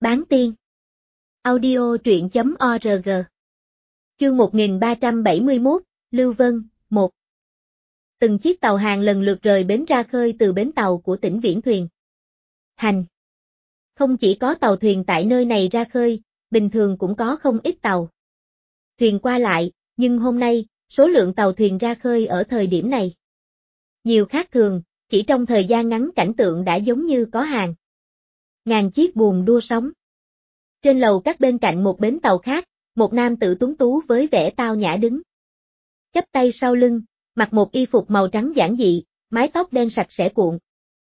Bán tiên. Audio truyện.org. Chương 1371, Lưu Vân, 1. Từng chiếc tàu hàng lần lượt rời bến ra khơi từ bến tàu của tỉnh Viễn Thuyền. Hành. Không chỉ có tàu thuyền tại nơi này ra khơi, bình thường cũng có không ít tàu thuyền qua lại, nhưng hôm nay, số lượng tàu thuyền ra khơi ở thời điểm này nhiều khác thường, chỉ trong thời gian ngắn cảnh tượng đã giống như có hàng ngàn chiếc buồm đua sóng. Trên lầu các bên cạnh một bến tàu khác, một nam tử tuấn tú với vẻ tao nhã đứng, chắp tay sau lưng, mặc một y phục màu trắng giản dị, mái tóc đen sạch sẽ cuộn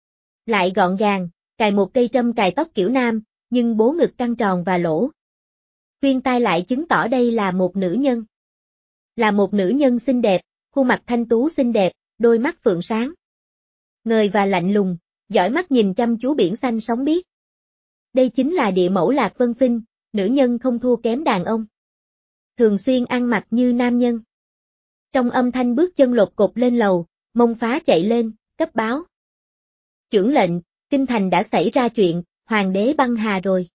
lại gọn gàng, cài một cây trâm cài tóc kiểu nam, nhưng bố ngực căng tròn và lỗ khuyên tai lại chứng tỏ đây là một nữ nhân. Là một nữ nhân xinh đẹp, khuôn mặt thanh tú xinh đẹp, đôi mắt phượng sáng ngời và lạnh lùng, dõi mắt nhìn chăm chú biển xanh sóng biếc. Đây chính là địa mẫu Lạc Vân Phinh, nữ nhân không thua kém đàn ông, thường xuyên ăn mặc như nam nhân. Trong âm thanh bước chân lột cột lên lầu, Mông Phá chạy lên, cấp báo. Chưởng lệnh, kinh thành đã xảy ra chuyện, hoàng đế băng hà rồi.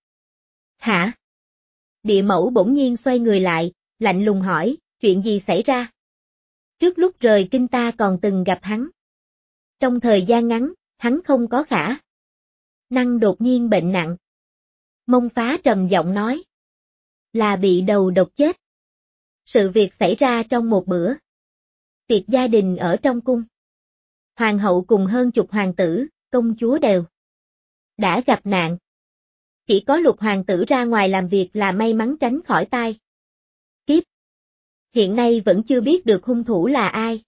Hả? Địa mẫu bỗng nhiên xoay người lại, lạnh lùng hỏi, chuyện gì xảy ra? Trước lúc rời kinh ta còn từng gặp hắn. Trong thời gian ngắn, hắn không có khả năng đột nhiên bệnh nặng. Mông Phá trầm giọng nói. Là bị đầu độc chết. Sự việc xảy ra trong một bữa tiệc gia đình ở trong cung. Hoàng hậu cùng hơn chục hoàng tử, công chúa đều đã gặp nạn. Chỉ có Lục hoàng tử ra ngoài làm việc là may mắn tránh khỏi tai kiếp. Hiện nay vẫn chưa biết được hung thủ là ai.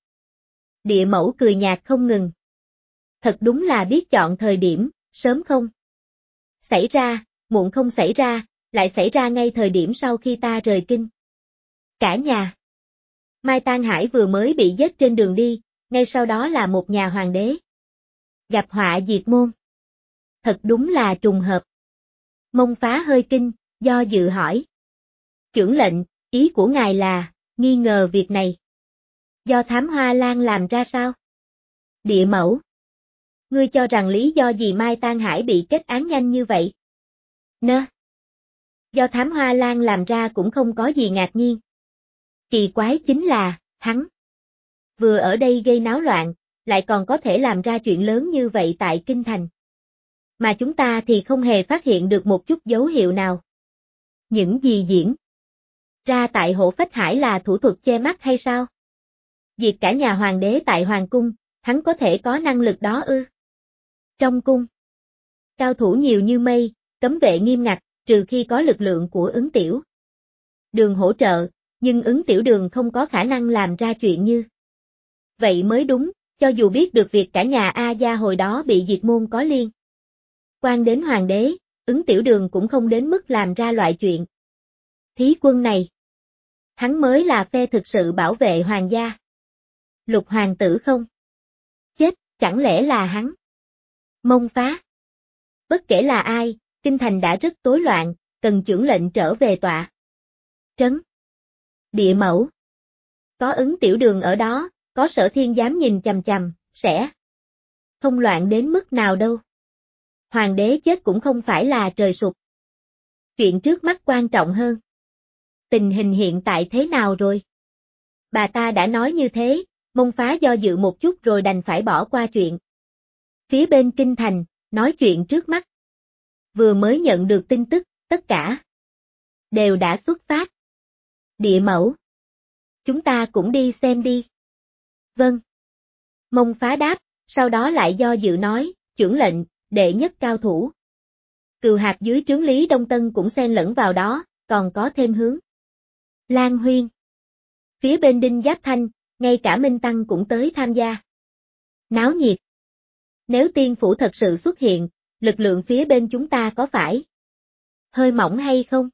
Địa mẫu cười nhạt không ngừng. Thật đúng là biết chọn thời điểm, sớm không xảy ra, muộn không xảy ra, lại xảy ra ngay thời điểm sau khi ta rời kinh. Cả nhà Mai Tang Hải vừa mới bị giết trên đường đi, ngay sau đó là một nhà hoàng đế gặp họa diệt môn. Thật đúng là trùng hợp. Mông Phá hơi kinh, do dự hỏi. Chưởng lệnh, ý của ngài là, nghi ngờ việc này do Thám Hoa Lan làm ra sao? Địa mẫu. Ngươi cho rằng lý do gì Mai Tang Hải bị kết án nhanh như vậy? Do Thám Hoa Lan làm ra cũng không có gì ngạc nhiên. Kỳ quái chính là, hắn vừa ở đây gây náo loạn, lại còn có thể làm ra chuyện lớn như vậy tại kinh thành. Mà chúng ta thì không hề phát hiện được một chút dấu hiệu nào. Những gì diễn ra tại Hổ Phách Hải là thủ thuật che mắt hay sao? Diệt cả nhà hoàng đế tại hoàng cung, hắn có thể có năng lực đó ư? Trong cung, cao thủ nhiều như mây, cấm vệ nghiêm ngặt, trừ khi có lực lượng của Ứng Tiểu Đường hỗ trợ, nhưng Ứng Tiểu Đường không có khả năng làm ra chuyện như vậy mới đúng, cho dù biết được việc cả nhà A Gia hồi đó bị diệt môn có liên quan đến hoàng đế, Ứng Tiểu Đường cũng không đến mức làm ra loại chuyện thí quân này. Hắn mới là phe thực sự bảo vệ hoàng gia. Lục hoàng tử không chết, chẳng lẽ là hắn? Mông Phá. Bất kể là ai, kinh thành đã rất tối loạn, cần chưởng lệnh trở về tọa trấn. Địa mẫu. Có Ứng Tiểu Đường ở đó, có Sở Thiên dám nhìn chằm chằm, sẽ không loạn đến mức nào đâu. Hoàng đế chết cũng không phải là trời sụp. Chuyện trước mắt quan trọng hơn. Tình hình hiện tại thế nào rồi? Bà ta đã nói như thế, Mông Phá do dự một chút rồi đành phải bỏ qua chuyện phía bên kinh thành, nói chuyện trước mắt. Vừa mới nhận được tin tức, tất cả đều đã xuất phát. Địa mẫu. Chúng ta cũng đi xem đi. Vâng. Mông Phá đáp, sau đó lại do dự nói, chưởng lệnh, đệ nhất cao thủ Cừu Hạp dưới trướng Lý Đông Tân cũng xen lẫn vào đó, còn có thêm hướng Lan Huyên. Phía bên Đinh Giáp Thanh, ngay cả Minh Tăng cũng tới tham gia. Náo nhiệt. Nếu tiên phủ thật sự xuất hiện, lực lượng phía bên chúng ta có phải hơi mỏng hay không?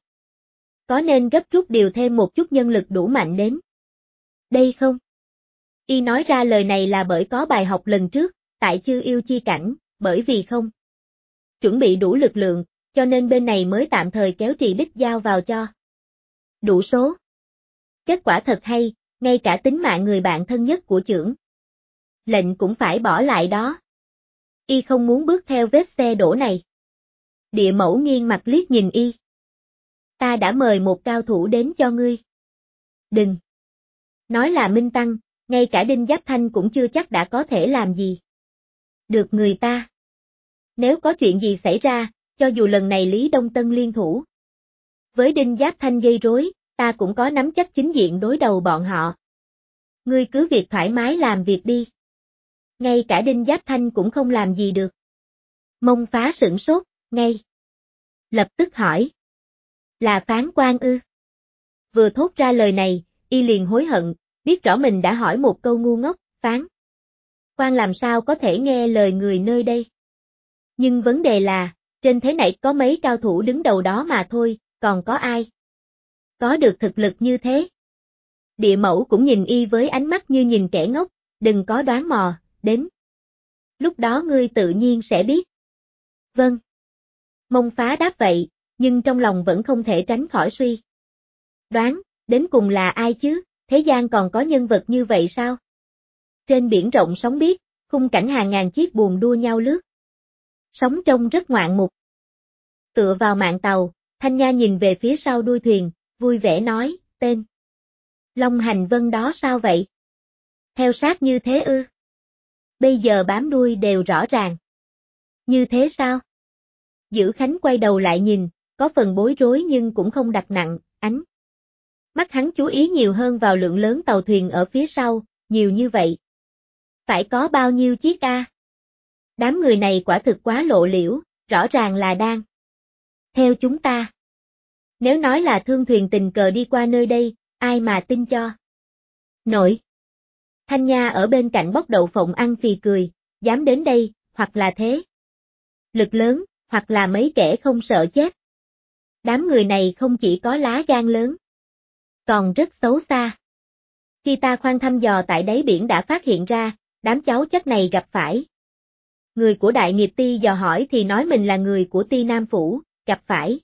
Có nên gấp rút điều thêm một chút nhân lực đủ mạnh đến đây không? Y nói ra lời này là bởi có bài học lần trước, tại Chư Yêu Chi Cảnh, bởi vì không chuẩn bị đủ lực lượng, cho nên bên này mới tạm thời kéo Trì Bích Giao vào cho đủ số. Kết quả thật hay, ngay cả tính mạng người bạn thân nhất của chưởng lệnh cũng phải bỏ lại đó. Y không muốn bước theo vết xe đổ này. Địa mẫu nghiêng mặt liếc nhìn y. Ta đã mời một cao thủ đến cho ngươi. Đừng. Nói là Minh Tăng, ngay cả Đinh Giáp Thanh cũng chưa chắc đã có thể làm gì được người ta. Nếu có chuyện gì xảy ra, cho dù lần này Lý Đông Tân liên thủ với Đinh Giáp Thanh gây rối, ta cũng có nắm chắc chính diện đối đầu bọn họ. Ngươi cứ việc thoải mái làm việc đi. Ngay cả Đinh Giáp Thanh cũng không làm gì được. Mông Phá sửng sốt, ngay lập tức hỏi. Là Phán Quan ư? Vừa thốt ra lời này, y liền hối hận, biết rõ mình đã hỏi một câu ngu ngốc, Phán Quan làm sao có thể nghe lời người nơi đây. Nhưng vấn đề là, trên thế này có mấy cao thủ đứng đầu đó mà thôi, còn có ai có được thực lực như thế? Địa mẫu cũng nhìn y với ánh mắt như nhìn kẻ ngốc, đừng có đoán mò, đến lúc đó ngươi tự nhiên sẽ biết. Vâng. Mông Phá đáp vậy, nhưng trong lòng vẫn không thể tránh khỏi suy đoán, đến cùng là ai chứ, thế gian còn có nhân vật như vậy sao? Trên biển rộng sóng biếc, khung cảnh hàng ngàn chiếc buồm đua nhau lướt. Sóng trông rất ngoạn mục. Tựa vào mạn tàu, Thanh Nha nhìn về phía sau đuôi thuyền, vui vẻ nói, tên Long Hành Vân đó sao vậy? Theo sát như thế ư? Bây giờ bám đuôi đều rõ ràng. Như thế sao? Dữ Khánh quay đầu lại nhìn, có phần bối rối nhưng cũng không đặt nặng, ánh mắt hắn chú ý nhiều hơn vào lượng lớn tàu thuyền ở phía sau, nhiều như vậy. Phải có bao nhiêu chiếc a? Đám người này quả thực quá lộ liễu, rõ ràng là đang theo chúng ta. Nếu nói là thương thuyền tình cờ đi qua nơi đây, ai mà tin cho nổi. Thanh Nha ở bên cạnh bóc đậu phộng ăn phì cười, dám đến đây, hoặc là thế lực lớn, hoặc là mấy kẻ không sợ chết. Đám người này không chỉ có lá gan lớn, còn rất xấu xa. Khi ta khoan thăm dò tại đáy biển đã phát hiện ra, đám cháu chắc này gặp phải người của Đại Nghiệp Ti dò hỏi thì nói mình là người của Ti Nam Phủ, gặp phải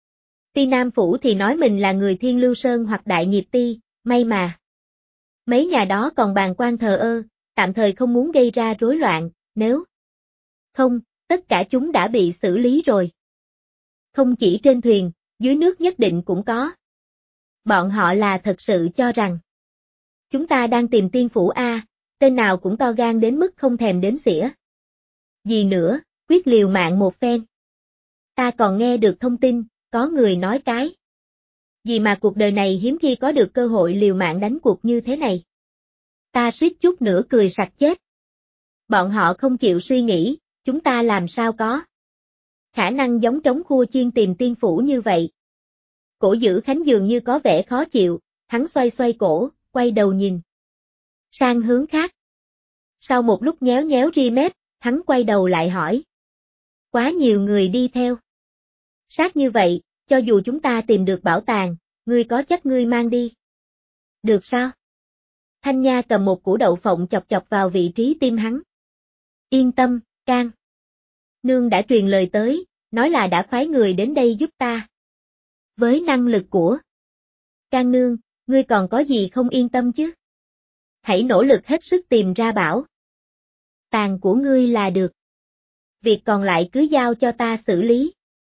Ti Nam Phủ thì nói mình là người Thiên Lưu Sơn hoặc Đại Nghiệp Ti, may mà mấy nhà đó còn bàng quan thờ ơ, tạm thời không muốn gây ra rối loạn, nếu không, tất cả chúng đã bị xử lý rồi. Không chỉ trên thuyền, dưới nước nhất định cũng có. Bọn họ là thật sự cho rằng chúng ta đang tìm tiên phủ A, tên nào cũng to gan đến mức không thèm đếm xỉa. Gì nữa, quyết liều mạng một phen. Ta còn nghe được thông tin, có người nói cái gì mà cuộc đời này hiếm khi có được cơ hội liều mạng đánh cuộc như thế này. Ta suýt chút nữa cười sặc chết. Bọn họ không chịu suy nghĩ, chúng ta làm sao có khả năng giống trống khua chiên tìm tiên phủ như vậy. Cổ Dữ Khánh dường như có vẻ khó chịu, hắn xoay xoay cổ, quay đầu nhìn sang hướng khác. Sau một lúc nhéo nhéo ri mép, hắn quay đầu lại hỏi. Quá nhiều người đi theo. Sát như vậy, cho dù chúng ta tìm được bảo tàng, ngươi có chắc ngươi mang đi được sao? Thanh Nha cầm một củ đậu phộng chọc chọc vào vị trí tim hắn. Yên tâm, Can Nương đã truyền lời tới, nói là đã phái người đến đây giúp ta. Với năng lực của Can Nương, ngươi còn có gì không yên tâm chứ? Hãy nỗ lực hết sức tìm ra bảo tàng của ngươi là được. Việc còn lại cứ giao cho ta xử lý.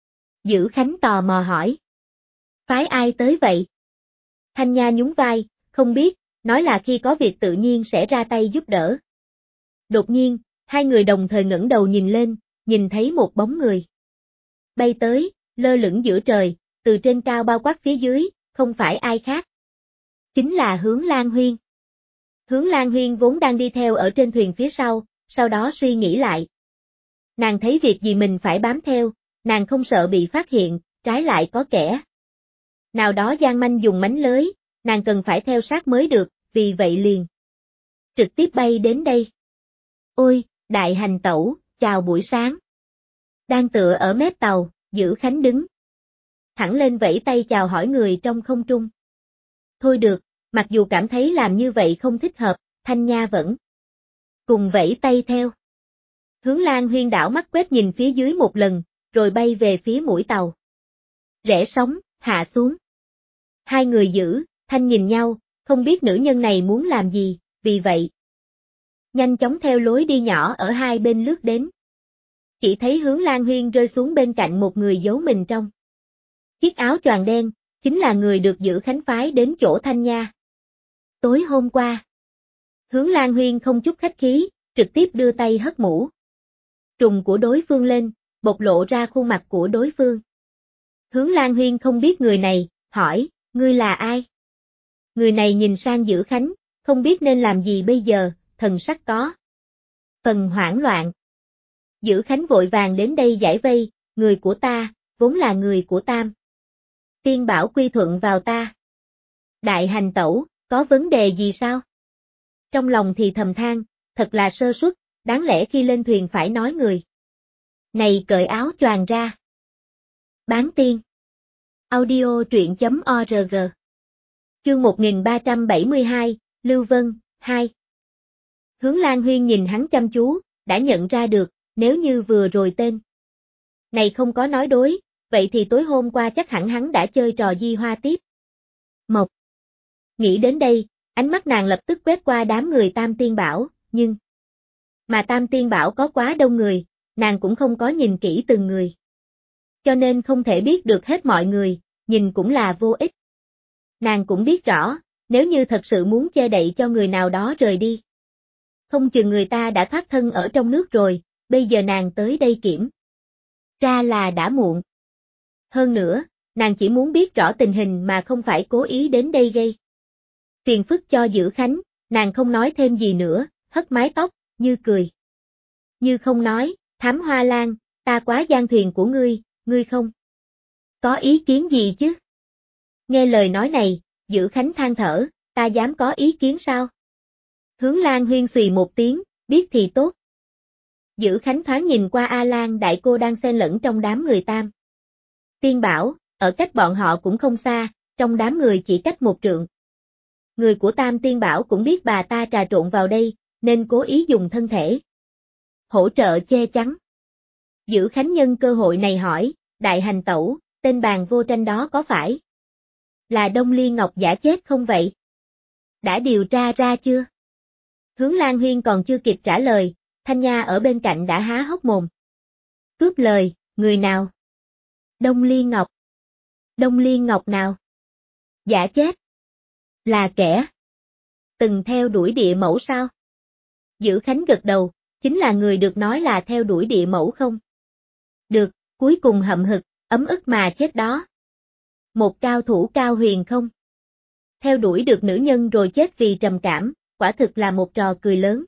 Dữ Khánh tò mò hỏi. Phái ai tới vậy? Thanh Nha nhún vai, không biết, nói là khi có việc tự nhiên sẽ ra tay giúp đỡ. Đột nhiên, hai người đồng thời ngẩng đầu nhìn lên, nhìn thấy một bóng người bay tới, lơ lửng giữa trời, từ trên cao bao quát phía dưới, không phải ai khác. Chính là Hướng Lan Huyên. Hướng Lan Huyên vốn đang đi theo ở trên thuyền phía sau đó suy nghĩ lại. Nàng thấy việc gì mình phải bám theo, nàng không sợ bị phát hiện, trái lại có kẻ nào đó gian manh dùng mánh lưới, nàng cần phải theo sát mới được, vì vậy liền trực tiếp bay đến đây. Ôi, đại hành tẩu, chào buổi sáng. Đang tựa ở mép tàu, Dữ Khánh đứng thẳng lên vẫy tay chào hỏi người trong không trung. Thôi được, mặc dù cảm thấy làm như vậy không thích hợp, Thanh Nha vẫn cùng vẫy tay theo. Hướng Lan Huyên đảo mắt quét nhìn phía dưới một lần, rồi bay về phía mũi tàu. Rẽ sóng, hạ xuống. Hai người Dữ, Thanh nhìn nhau, không biết nữ nhân này muốn làm gì, vì vậy nhanh chóng theo lối đi nhỏ ở hai bên lướt đến. Chỉ thấy Hướng Lan Huyên rơi xuống bên cạnh một người giấu mình trong chiếc áo choàng đen, chính là người được Dữ Khánh phái đến chỗ Thanh Nha. Tối hôm qua, Hướng Lan Huyên không chút khách khí, trực tiếp đưa tay hất mũ trùng của đối phương lên, bộc lộ ra khuôn mặt của đối phương. Hướng Lan Huyên không biết người này, hỏi, ngươi là ai? Người này nhìn sang Dữ Khánh, không biết nên làm gì bây giờ, thần sắc có phần hoảng loạn. Dữ Khánh vội vàng đến đây giải vây, người của ta, vốn là người của Tam Tiên Bảo quy thuận vào ta. Đại hành tẩu, có vấn đề gì sao? Trong lòng thì thầm than, thật là sơ suất, đáng lẽ khi lên thuyền phải nói người này cởi áo choàng ra. Bán tiên. Audio truyện.org. Chương 1372, Lưu Vân, 2. Hướng Lan Huyên nhìn hắn chăm chú, đã nhận ra được, nếu như vừa rồi tên này không có nói đối, vậy thì tối hôm qua chắc hẳn hắn đã chơi trò di hoa tiếp mộc. Nghĩ đến đây, ánh mắt nàng lập tức quét qua đám người Tam Tiên Bảo, nhưng mà Tam Tiên Bảo có quá đông người, nàng cũng không có nhìn kỹ từng người. Cho nên không thể biết được hết mọi người, nhìn cũng là vô ích. Nàng cũng biết rõ, nếu như thật sự muốn che đậy cho người nào đó rời đi, không chừng người ta đã thoát thân ở trong nước rồi, bây giờ nàng tới đây kiểm ra là đã muộn. Hơn nữa, nàng chỉ muốn biết rõ tình hình mà không phải cố ý đến đây gây phiền phức cho Dữ Khánh, nàng không nói thêm gì nữa, hất mái tóc, như cười như không nói, Thám Hoa Lan, ta quá gian thuyền của ngươi không có ý kiến gì chứ? Nghe lời nói này, Dữ Khánh than thở, ta dám có ý kiến sao? Hướng Lan Huyên xùy một tiếng, biết thì tốt. Dữ Khánh thoáng nhìn qua A Lan đại cô đang xen lẫn trong đám người Tam Tiên Bảo, ở cách bọn họ cũng không xa, trong đám người chỉ cách một trượng. Người của Tam Tiên Bảo cũng biết bà ta trà trộn vào đây, nên cố ý dùng thân thể hỗ trợ che chắn. Dữ Khánh nhân cơ hội này hỏi, đại hành tẩu, tên Bàn Vô Tranh đó có phải là Đông Ly Ngọc giả chết không vậy? Đã điều tra ra chưa? Hướng Lan Huyên còn chưa kịp trả lời, Thanh Nha ở bên cạnh đã há hốc mồm. Cướp lời, người nào? Đông Ly Ngọc. Đông Ly Ngọc nào? Giả chết. Là kẻ từng theo đuổi địa mẫu sao? Dữ Khánh gật đầu, chính là người được nói là theo đuổi địa mẫu không? Được, cuối cùng hậm hực, ấm ức mà chết đó. Một cao thủ cao huyền không? Theo đuổi được nữ nhân rồi chết vì trầm cảm, quả thực là một trò cười lớn.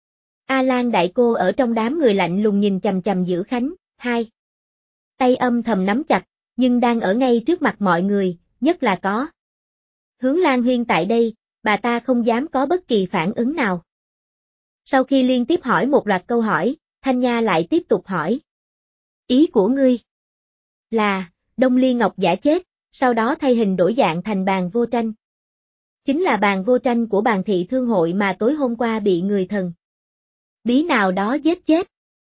A Lan đại cô ở trong đám người lạnh lùng nhìn chằm chằm Dữ Khánh, hai tay âm thầm nắm chặt, nhưng đang ở ngay trước mặt mọi người, nhất là có Hướng Lan Huyên tại đây, bà ta không dám có bất kỳ phản ứng nào. Sau khi liên tiếp hỏi một loạt câu hỏi, Thanh Nha lại tiếp tục hỏi. Ý của ngươi là, Đông Ly Ngọc giả chết, sau đó thay hình đổi dạng thành Bàn Vô Tranh. Chính là Bàn Vô Tranh của Bàn Thị Thương Hội mà tối hôm qua bị người thần bí nào đó giết chết.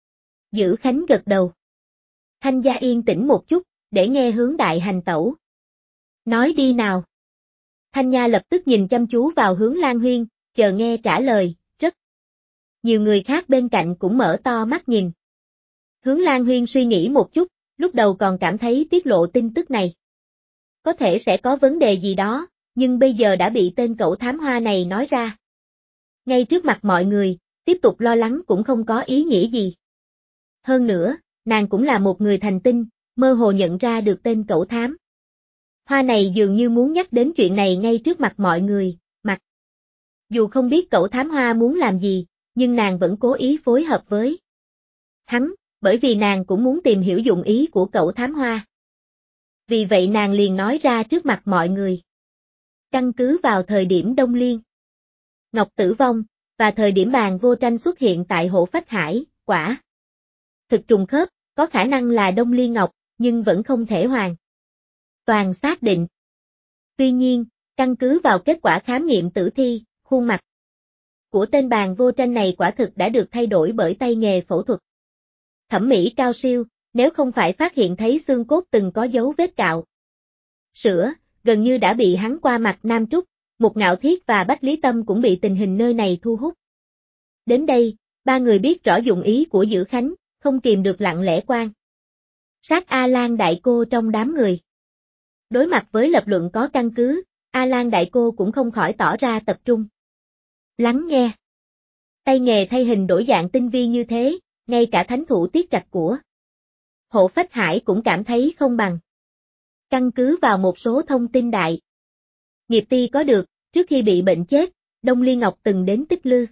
Dữ Khánh gật đầu. Thanh gia yên tĩnh một chút, để nghe Hướng đại hành tẩu nói đi nào. Thanh Nha lập tức nhìn chăm chú vào Hướng Lan Huyên, chờ nghe trả lời, rất nhiều người khác bên cạnh cũng mở to mắt nhìn. Hướng Lan Huyên suy nghĩ một chút, lúc đầu còn cảm thấy tiết lộ tin tức này có thể sẽ có vấn đề gì đó, nhưng bây giờ đã bị tên cẩu thám hoa này nói ra. Ngay trước mặt mọi người, tiếp tục lo lắng cũng không có ý nghĩa gì. Hơn nữa, nàng cũng là một người thành tinh, mơ hồ nhận ra được tên cẩu thám hoa này dường như muốn nhắc đến chuyện này ngay trước mặt mọi người, mặc dù không biết cẩu thám hoa muốn làm gì, nhưng nàng vẫn cố ý phối hợp với hắn, bởi vì nàng cũng muốn tìm hiểu dụng ý của cẩu thám hoa. Vì vậy nàng liền nói ra trước mặt mọi người. Căn cứ vào thời điểm Đông Liên Ngọc tử vong, và thời điểm Bàn Vô Tranh xuất hiện tại Hộ Phách Hải, quả thực trùng khớp, có khả năng là Đông Liên Ngọc, nhưng vẫn không thể hoàn toàn xác định. Tuy nhiên, căn cứ vào kết quả khám nghiệm tử thi, khuôn mặt của tên Bàn Vô Tranh này quả thực đã được thay đổi bởi tay nghề phẫu thuật thẩm mỹ cao siêu, nếu không phải phát hiện thấy xương cốt từng có dấu vết cạo sữa, gần như đã bị hắn qua mặt Nam Trúc, Mục Ngạo Thiết và Bách Lý Tâm cũng bị tình hình nơi này thu hút. Đến đây, ba người biết rõ dụng ý của Dữ Khánh, không kìm được lặng lẽ quan sát A Lan Đại Cô trong đám người. Đối mặt với lập luận có căn cứ, A Lan Đại Cô cũng không khỏi tỏ ra tập trung. Lắng nghe. Tay nghề thay hình đổi dạng tinh vi như thế, ngay cả thánh thủ Tiết Trạch của Hộ Phách Hải cũng cảm thấy không bằng. Căn cứ vào một số thông tin đại Nghiệp Ti có được, trước khi bị bệnh chết, Đông Ly Ngọc từng đến Tích Lư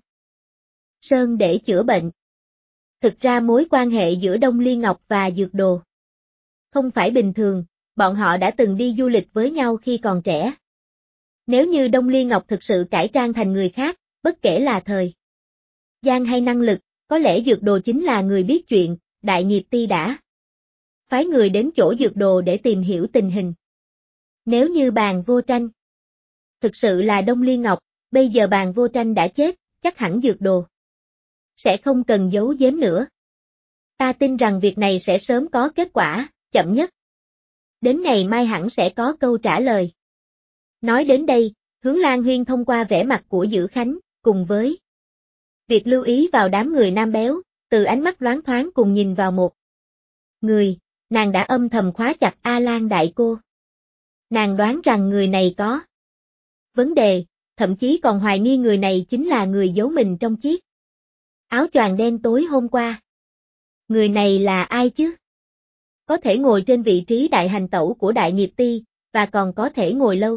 Sơn để chữa bệnh. Thực ra mối quan hệ giữa Đông Ly Ngọc và Dược Đồ không phải bình thường, bọn họ đã từng đi du lịch với nhau khi còn trẻ. Nếu như Đông Ly Ngọc thực sự cải trang thành người khác, bất kể là thời gian hay năng lực, có lẽ Dược Đồ chính là người biết chuyện, Đại Nghiệp Ti đã phái người đến chỗ Dược Đồ để tìm hiểu tình hình. Nếu như Bàn Vô Tranh thực sự là Đông Ly Ngọc, bây giờ Bàn Vô Tranh đã chết, chắc hẳn Dược Đồ sẽ không cần giấu giếm nữa. Ta tin rằng việc này sẽ sớm có kết quả, chậm nhất đến ngày mai hẳn sẽ có câu trả lời. Nói đến đây, Hướng Lan Huyên thông qua vẻ mặt của Dữ Khánh, cùng với việc lưu ý vào đám người nam béo, từ ánh mắt loáng thoáng cùng nhìn vào một người, nàng đã âm thầm khóa chặt A Lan Đại Cô. Nàng đoán rằng người này có vấn đề, thậm chí còn hoài nghi người này chính là người giấu mình trong chiếc áo choàng đen tối hôm qua. Người này là ai chứ? Có thể ngồi trên vị trí đại hành tẩu của Đại Nghiệp Ti, và còn có thể ngồi lâu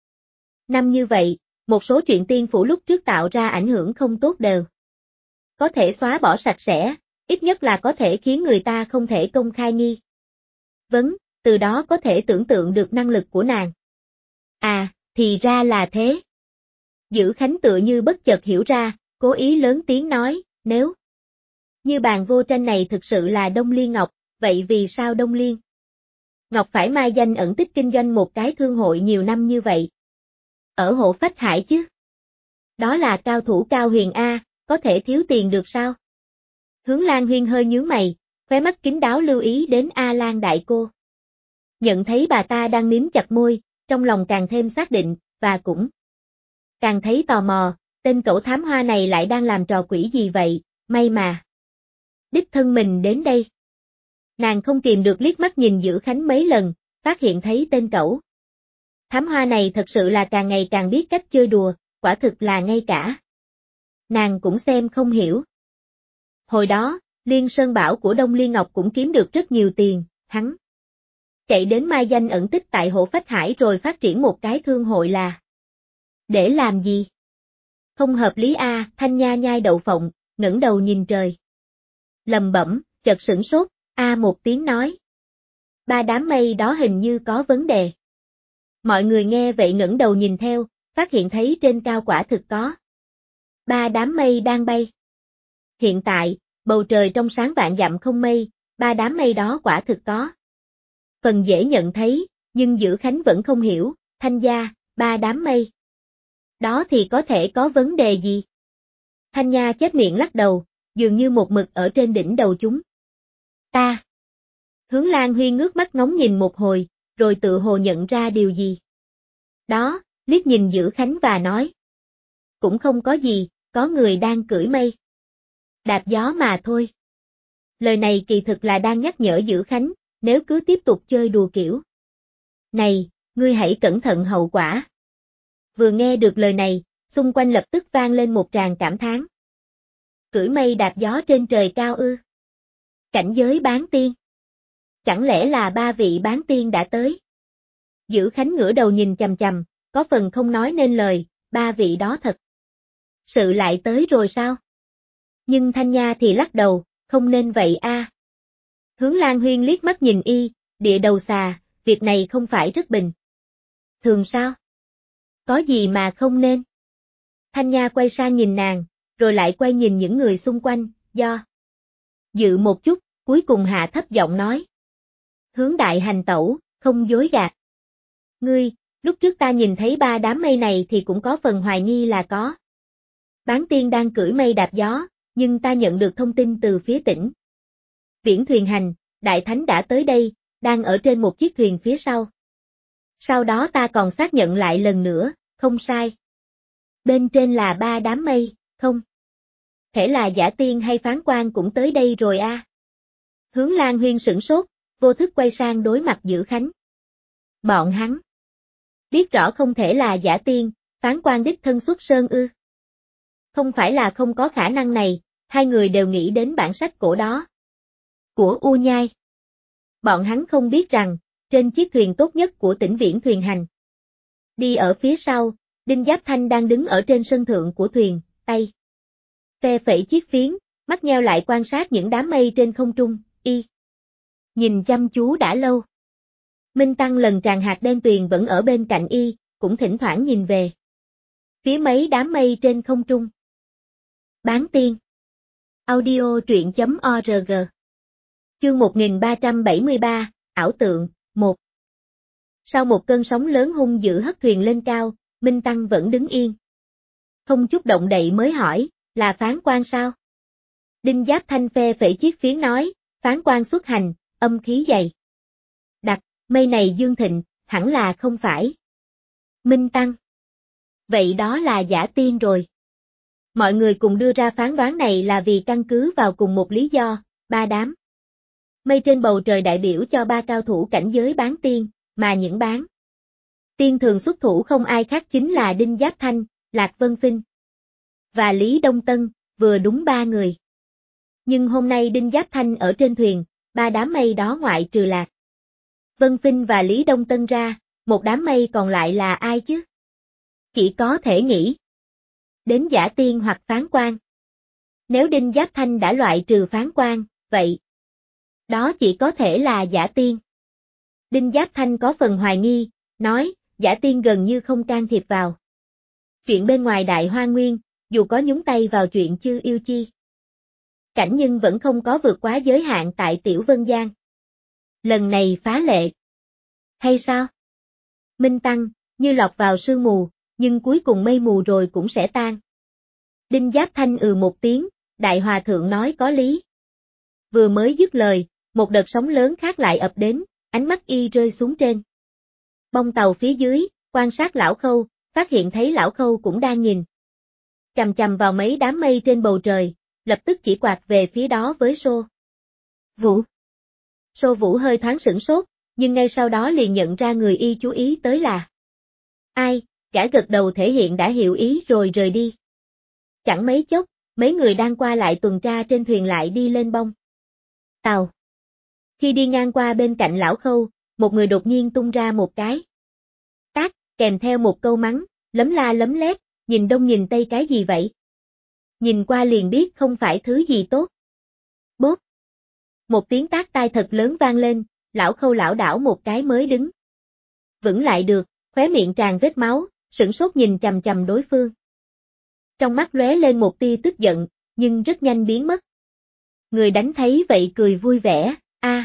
năm như vậy, một số chuyện tiên phủ lúc trước tạo ra ảnh hưởng không tốt đều có thể xóa bỏ sạch sẽ, ít nhất là có thể khiến người ta không thể công khai nghi vấn, từ đó có thể tưởng tượng được năng lực của nàng. À, thì ra là thế. Dữ Khánh tựa như bất chợt hiểu ra, cố ý lớn tiếng nói, nếu như Bàn Vô Tranh này thực sự là Đông Liên Ngọc, vậy vì sao Đông Liên Ngọc phải mai danh ẩn tích kinh doanh một cái thương hội nhiều năm như vậy? Ở Hộ Phách Hải chứ? Đó là cao thủ Cao Huyền A, có thể thiếu tiền được sao? Hướng Lan Huyên hơi nhướng mày, khóe mắt kín đáo lưu ý đến A Lan Đại Cô. Nhận thấy bà ta đang mím chặt môi, trong lòng càng thêm xác định, và cũng càng thấy tò mò, tên cẩu thám hoa này lại đang làm trò quỷ gì vậy, may mà đích thân mình đến đây. Nàng không kìm được liếc mắt nhìn Dữ Khánh mấy lần, phát hiện thấy tên cẩu thám hoa này thật sự là càng ngày càng biết cách chơi đùa, quả thực là ngay cả nàng cũng xem không hiểu. Hồi đó, Liên Sơn Bảo của Đông Liên Ngọc cũng kiếm được rất nhiều tiền, hắn chạy đến mai danh ẩn tích tại Hộ Phách Hải rồi phát triển một cái thương hội là để làm gì? Không hợp lý a. Thanh Nha nhai đậu phộng, ngẩng đầu nhìn trời. Lầm bẩm, chợt sửng sốt, một tiếng nói. Ba đám mây đó hình như có vấn đề. Mọi người nghe vậy ngẩng đầu nhìn theo, phát hiện thấy trên cao quả thực có ba đám mây đang bay. Hiện tại, bầu trời trong sáng vạn dặm không mây, ba đám mây đó quả thực có phần dễ nhận thấy, nhưng Dữ Khánh vẫn không hiểu, Thanh gia, ba đám mây đó thì có thể có vấn đề gì? Thanh Nha chép miệng lắc đầu, dường như một mực ở trên đỉnh đầu chúng ta. Hướng Lan Huyên ngước mắt ngóng nhìn một hồi, rồi tự hồ nhận ra điều gì. Đó, liếc nhìn Dữ Khánh và nói. Cũng không có gì, có người đang cưỡi mây đạp gió mà thôi. Lời này kỳ thực là đang nhắc nhở Dữ Khánh, nếu cứ tiếp tục chơi đùa kiểu này, ngươi hãy cẩn thận hậu quả. Vừa nghe được lời này, xung quanh lập tức vang lên một tràng cảm thán. Cưỡi mây đạp gió trên trời cao ư? Cảnh giới bán tiên. Chẳng lẽ là ba vị bán tiên đã tới? Dữ Khánh ngửa đầu nhìn chằm chằm, có phần không nói nên lời, ba vị đó thật sự lại tới rồi sao? Nhưng Thanh Nha thì lắc đầu, không nên vậy a. Hướng Lan Huyên liếc mắt nhìn y, địa đầu xà, việc này không phải rất bình thường sao? Có gì mà không nên? Thanh Nha quay sang nhìn nàng, rồi lại quay nhìn những người xung quanh, do dự một chút, cuối cùng hạ thấp giọng nói. Hướng đại hành tẩu, không dối gạt. Ngươi, lúc trước ta nhìn thấy ba đám mây này thì cũng có phần hoài nghi là có bán tiên đang cưỡi mây đạp gió, nhưng ta nhận được thông tin từ phía tỉnh Viễn Thuyền Hành, Đại Thánh đã tới đây, đang ở trên một chiếc thuyền phía sau. Sau đó ta còn xác nhận lại lần nữa, không sai. Bên trên là ba đám mây, không thể là giả tiên hay phán quan cũng tới đây rồi a. Hướng Lan Huyên sửng sốt, vô thức quay sang đối mặt Dữ Khánh. Bọn hắn biết rõ không thể là giả tiên, phán quan đích thân xuất sơn ư? Không phải là không có khả năng này, hai người đều nghĩ đến bản sách cổ đó. Của U Nhai. Bọn hắn không biết rằng, trên chiếc thuyền tốt nhất của tỉnh Viễn Thuyền Hành. Đi ở phía sau, Đinh Giáp Thanh đang đứng ở trên sân thượng của thuyền, tay phe phẩy chiếc phiến, mắt nheo lại quan sát những đám mây trên không trung, nhìn chăm chú đã lâu. Minh Tăng lần tràn hạt đen tuyền vẫn ở bên cạnh cũng thỉnh thoảng nhìn về phía mấy đám mây trên không trung. Bán tiên. Audio truyện.org. Chương 1373, ảo tượng, 1. Sau một cơn sóng lớn hung dữ hất thuyền lên cao, Minh Tăng vẫn đứng yên. Không chút động đậy mới hỏi, là phán quan sao? Đinh Giáp Thanh phe phẩy chiếc phiến nói, phán quan xuất hành, âm khí dày đặc, mây này dương thịnh, hẳn là không phải. Minh Tăng. Vậy đó là giả tiên rồi. Mọi người cùng đưa ra phán đoán này là vì căn cứ vào cùng một lý do, ba đám mây trên bầu trời đại biểu cho ba cao thủ cảnh giới bán tiên, mà những bán tiên thường xuất thủ không ai khác chính là Đinh Giáp Thanh, Lạc Vân Phinh và Lý Đông Tân, vừa đúng ba người. Nhưng hôm nay Đinh Giáp Thanh ở trên thuyền, ba đám mây đó ngoại trừ Lạc Vân Phinh và Lý Đông Tân ra, một đám mây còn lại là ai chứ? Chỉ có thể nghĩ đến giả tiên hoặc phán quan. Nếu Đinh Giáp Thanh đã loại trừ phán quan, vậy đó chỉ có thể là giả tiên. Đinh Giáp Thanh có phần hoài nghi, nói, giả tiên gần như không can thiệp vào chuyện bên ngoài Đại Hoa Nguyên, dù có nhúng tay vào chuyện Chư Yêu Chi cảnh nhưng vẫn không có vượt quá giới hạn tại Tiểu Vân Giang. Lần này phá lệ. Hay sao? Minh Tăng, như lọt vào sương mù, nhưng cuối cùng mây mù rồi cũng sẽ tan. Đinh Giáp Thanh một tiếng, Đại Hòa Thượng nói có lý. Vừa mới dứt lời, một đợt sóng lớn khác lại ập đến, ánh mắt rơi xuống trên bông tàu phía dưới, quan sát Lão Khâu, phát hiện thấy Lão Khâu cũng đang nhìn chằm chằm vào mấy đám mây trên bầu trời, lập tức chỉ quạt về phía đó với Sô Vũ. Sô Vũ hơi thoáng sửng sốt, nhưng ngay sau đó liền nhận ra người chú ý tới là ai, gã gật đầu thể hiện đã hiểu ý rồi rời đi. Chẳng mấy chốc, mấy người đang qua lại tuần tra trên thuyền lại đi lên bông tàu. Khi đi ngang qua bên cạnh Lão Khâu, một người đột nhiên tung ra một cái tát, kèm theo một câu mắng, lấm la lấm lét, nhìn đông nhìn tây cái gì vậy? Nhìn qua liền biết không phải thứ gì tốt. Bốp. Một tiếng tát tai thật lớn vang lên, Lão Khâu lảo đảo một cái mới đứng vững lại được, khóe miệng tràn vết máu, sửng sốt nhìn chằm chằm đối phương. Trong mắt lóe lên một tia tức giận, nhưng rất nhanh biến mất. Người đánh thấy vậy cười vui vẻ,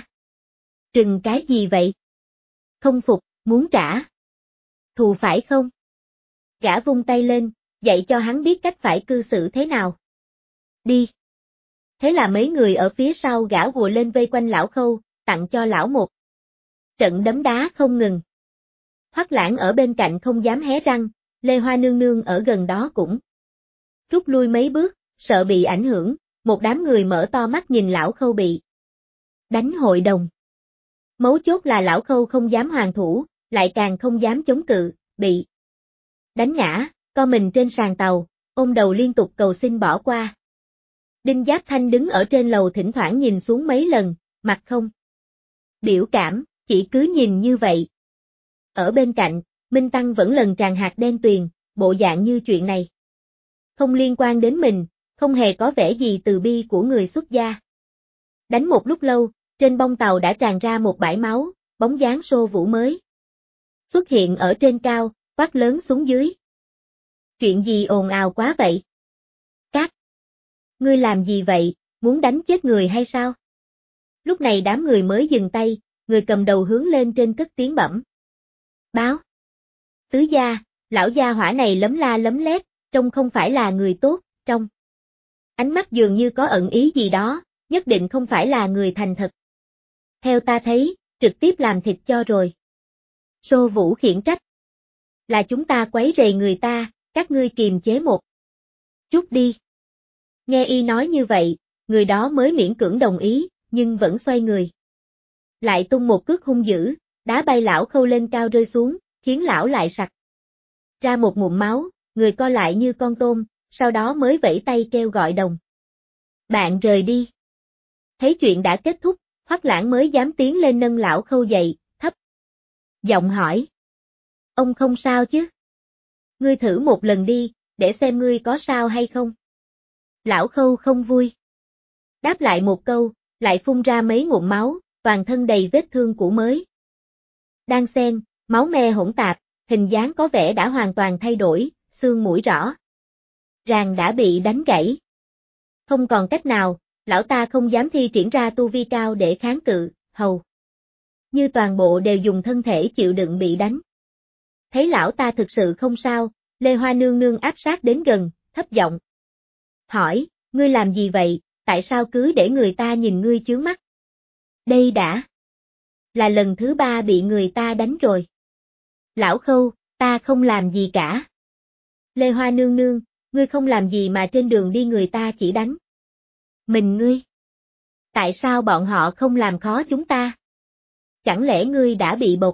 trừng cái gì vậy? Không phục, muốn trả thù phải không? Gã vung tay lên, dạy cho hắn biết cách phải cư xử thế nào. Đi. Thế là mấy người ở phía sau gã ùa lên vây quanh Lão Khâu, tặng cho lão một trận đấm đá không ngừng. Hoắc Lãng ở bên cạnh không dám hé răng, Lê Hoa nương nương ở gần đó cũng rút lui mấy bước, sợ bị ảnh hưởng, một đám người mở to mắt nhìn Lão Khâu bị đánh hội đồng. Mấu chốt là Lão Khâu không dám hoàn thủ, lại càng không dám chống cự, bị đánh ngã, co mình trên sàn tàu, ôm đầu liên tục cầu xin bỏ qua. Đinh Giáp Thanh đứng ở trên lầu thỉnh thoảng nhìn xuống mấy lần, mặt không biểu cảm, chỉ cứ nhìn như vậy. Ở bên cạnh, Minh Tăng vẫn lần tràn hạt đen tuyền, bộ dạng như chuyện này không liên quan đến mình, không hề có vẻ gì từ bi của người xuất gia. Đánh một lúc lâu, trên bông tàu đã tràn ra một bãi máu, bóng dáng Sô Vũ mới xuất hiện ở trên cao, quát lớn xuống dưới. Chuyện gì ồn ào quá vậy? Ngươi làm gì vậy, muốn đánh chết người hay sao? Lúc này đám người mới dừng tay, người cầm đầu hướng lên trên cất tiếng bẩm. Báo. Tứ gia, lão gia hỏa này lấm la lấm lét, trông không phải là người tốt, trong ánh mắt dường như có ẩn ý gì đó, nhất định không phải là người thành thật. Theo ta thấy, trực tiếp làm thịt cho rồi. Sô Vũ khiển trách. Là chúng ta quấy rầy người ta, các ngươi kiềm chế một chút đi. Nghe y nói như vậy, người đó mới miễn cưỡng đồng ý, nhưng vẫn xoay người. Lại tung một cước hung dữ, đá bay lão Khâu lên cao rơi xuống, khiến lão lại sặc ra một ngụm máu, người co lại như con tôm, sau đó mới vẫy tay kêu gọi đồng bạn rời đi. Thấy chuyện đã kết thúc, Hoắc Lãng mới dám tiến lên nâng lão Khâu dậy, thấp giọng hỏi. Ông không sao chứ? Ngươi thử một lần đi, để xem ngươi có sao hay không. Lão Khâu không vui. Đáp lại một câu, lại phun ra mấy ngụm máu, toàn thân đầy vết thương cũ mới. Đan xen, máu me hỗn tạp, hình dáng có vẻ đã hoàn toàn thay đổi, xương mũi rõ ràng đã bị đánh gãy. Không còn cách nào, lão ta không dám thi triển ra tu vi cao để kháng cự, hầu như toàn bộ đều dùng thân thể chịu đựng bị đánh. Thấy lão ta thực sự không sao, Lê Hoa nương nương áp sát đến gần, thấp giọng hỏi, ngươi làm gì vậy, tại sao cứ để người ta nhìn ngươi chướng mắt? Đây đã là lần thứ 3 bị người ta đánh rồi. Lão Khâu, ta không làm gì cả. Lê Hoa nương nương, ngươi không làm gì mà trên đường đi người ta chỉ đánh mình ngươi. Tại sao bọn họ không làm khó chúng ta? Chẳng lẽ ngươi đã bị bộc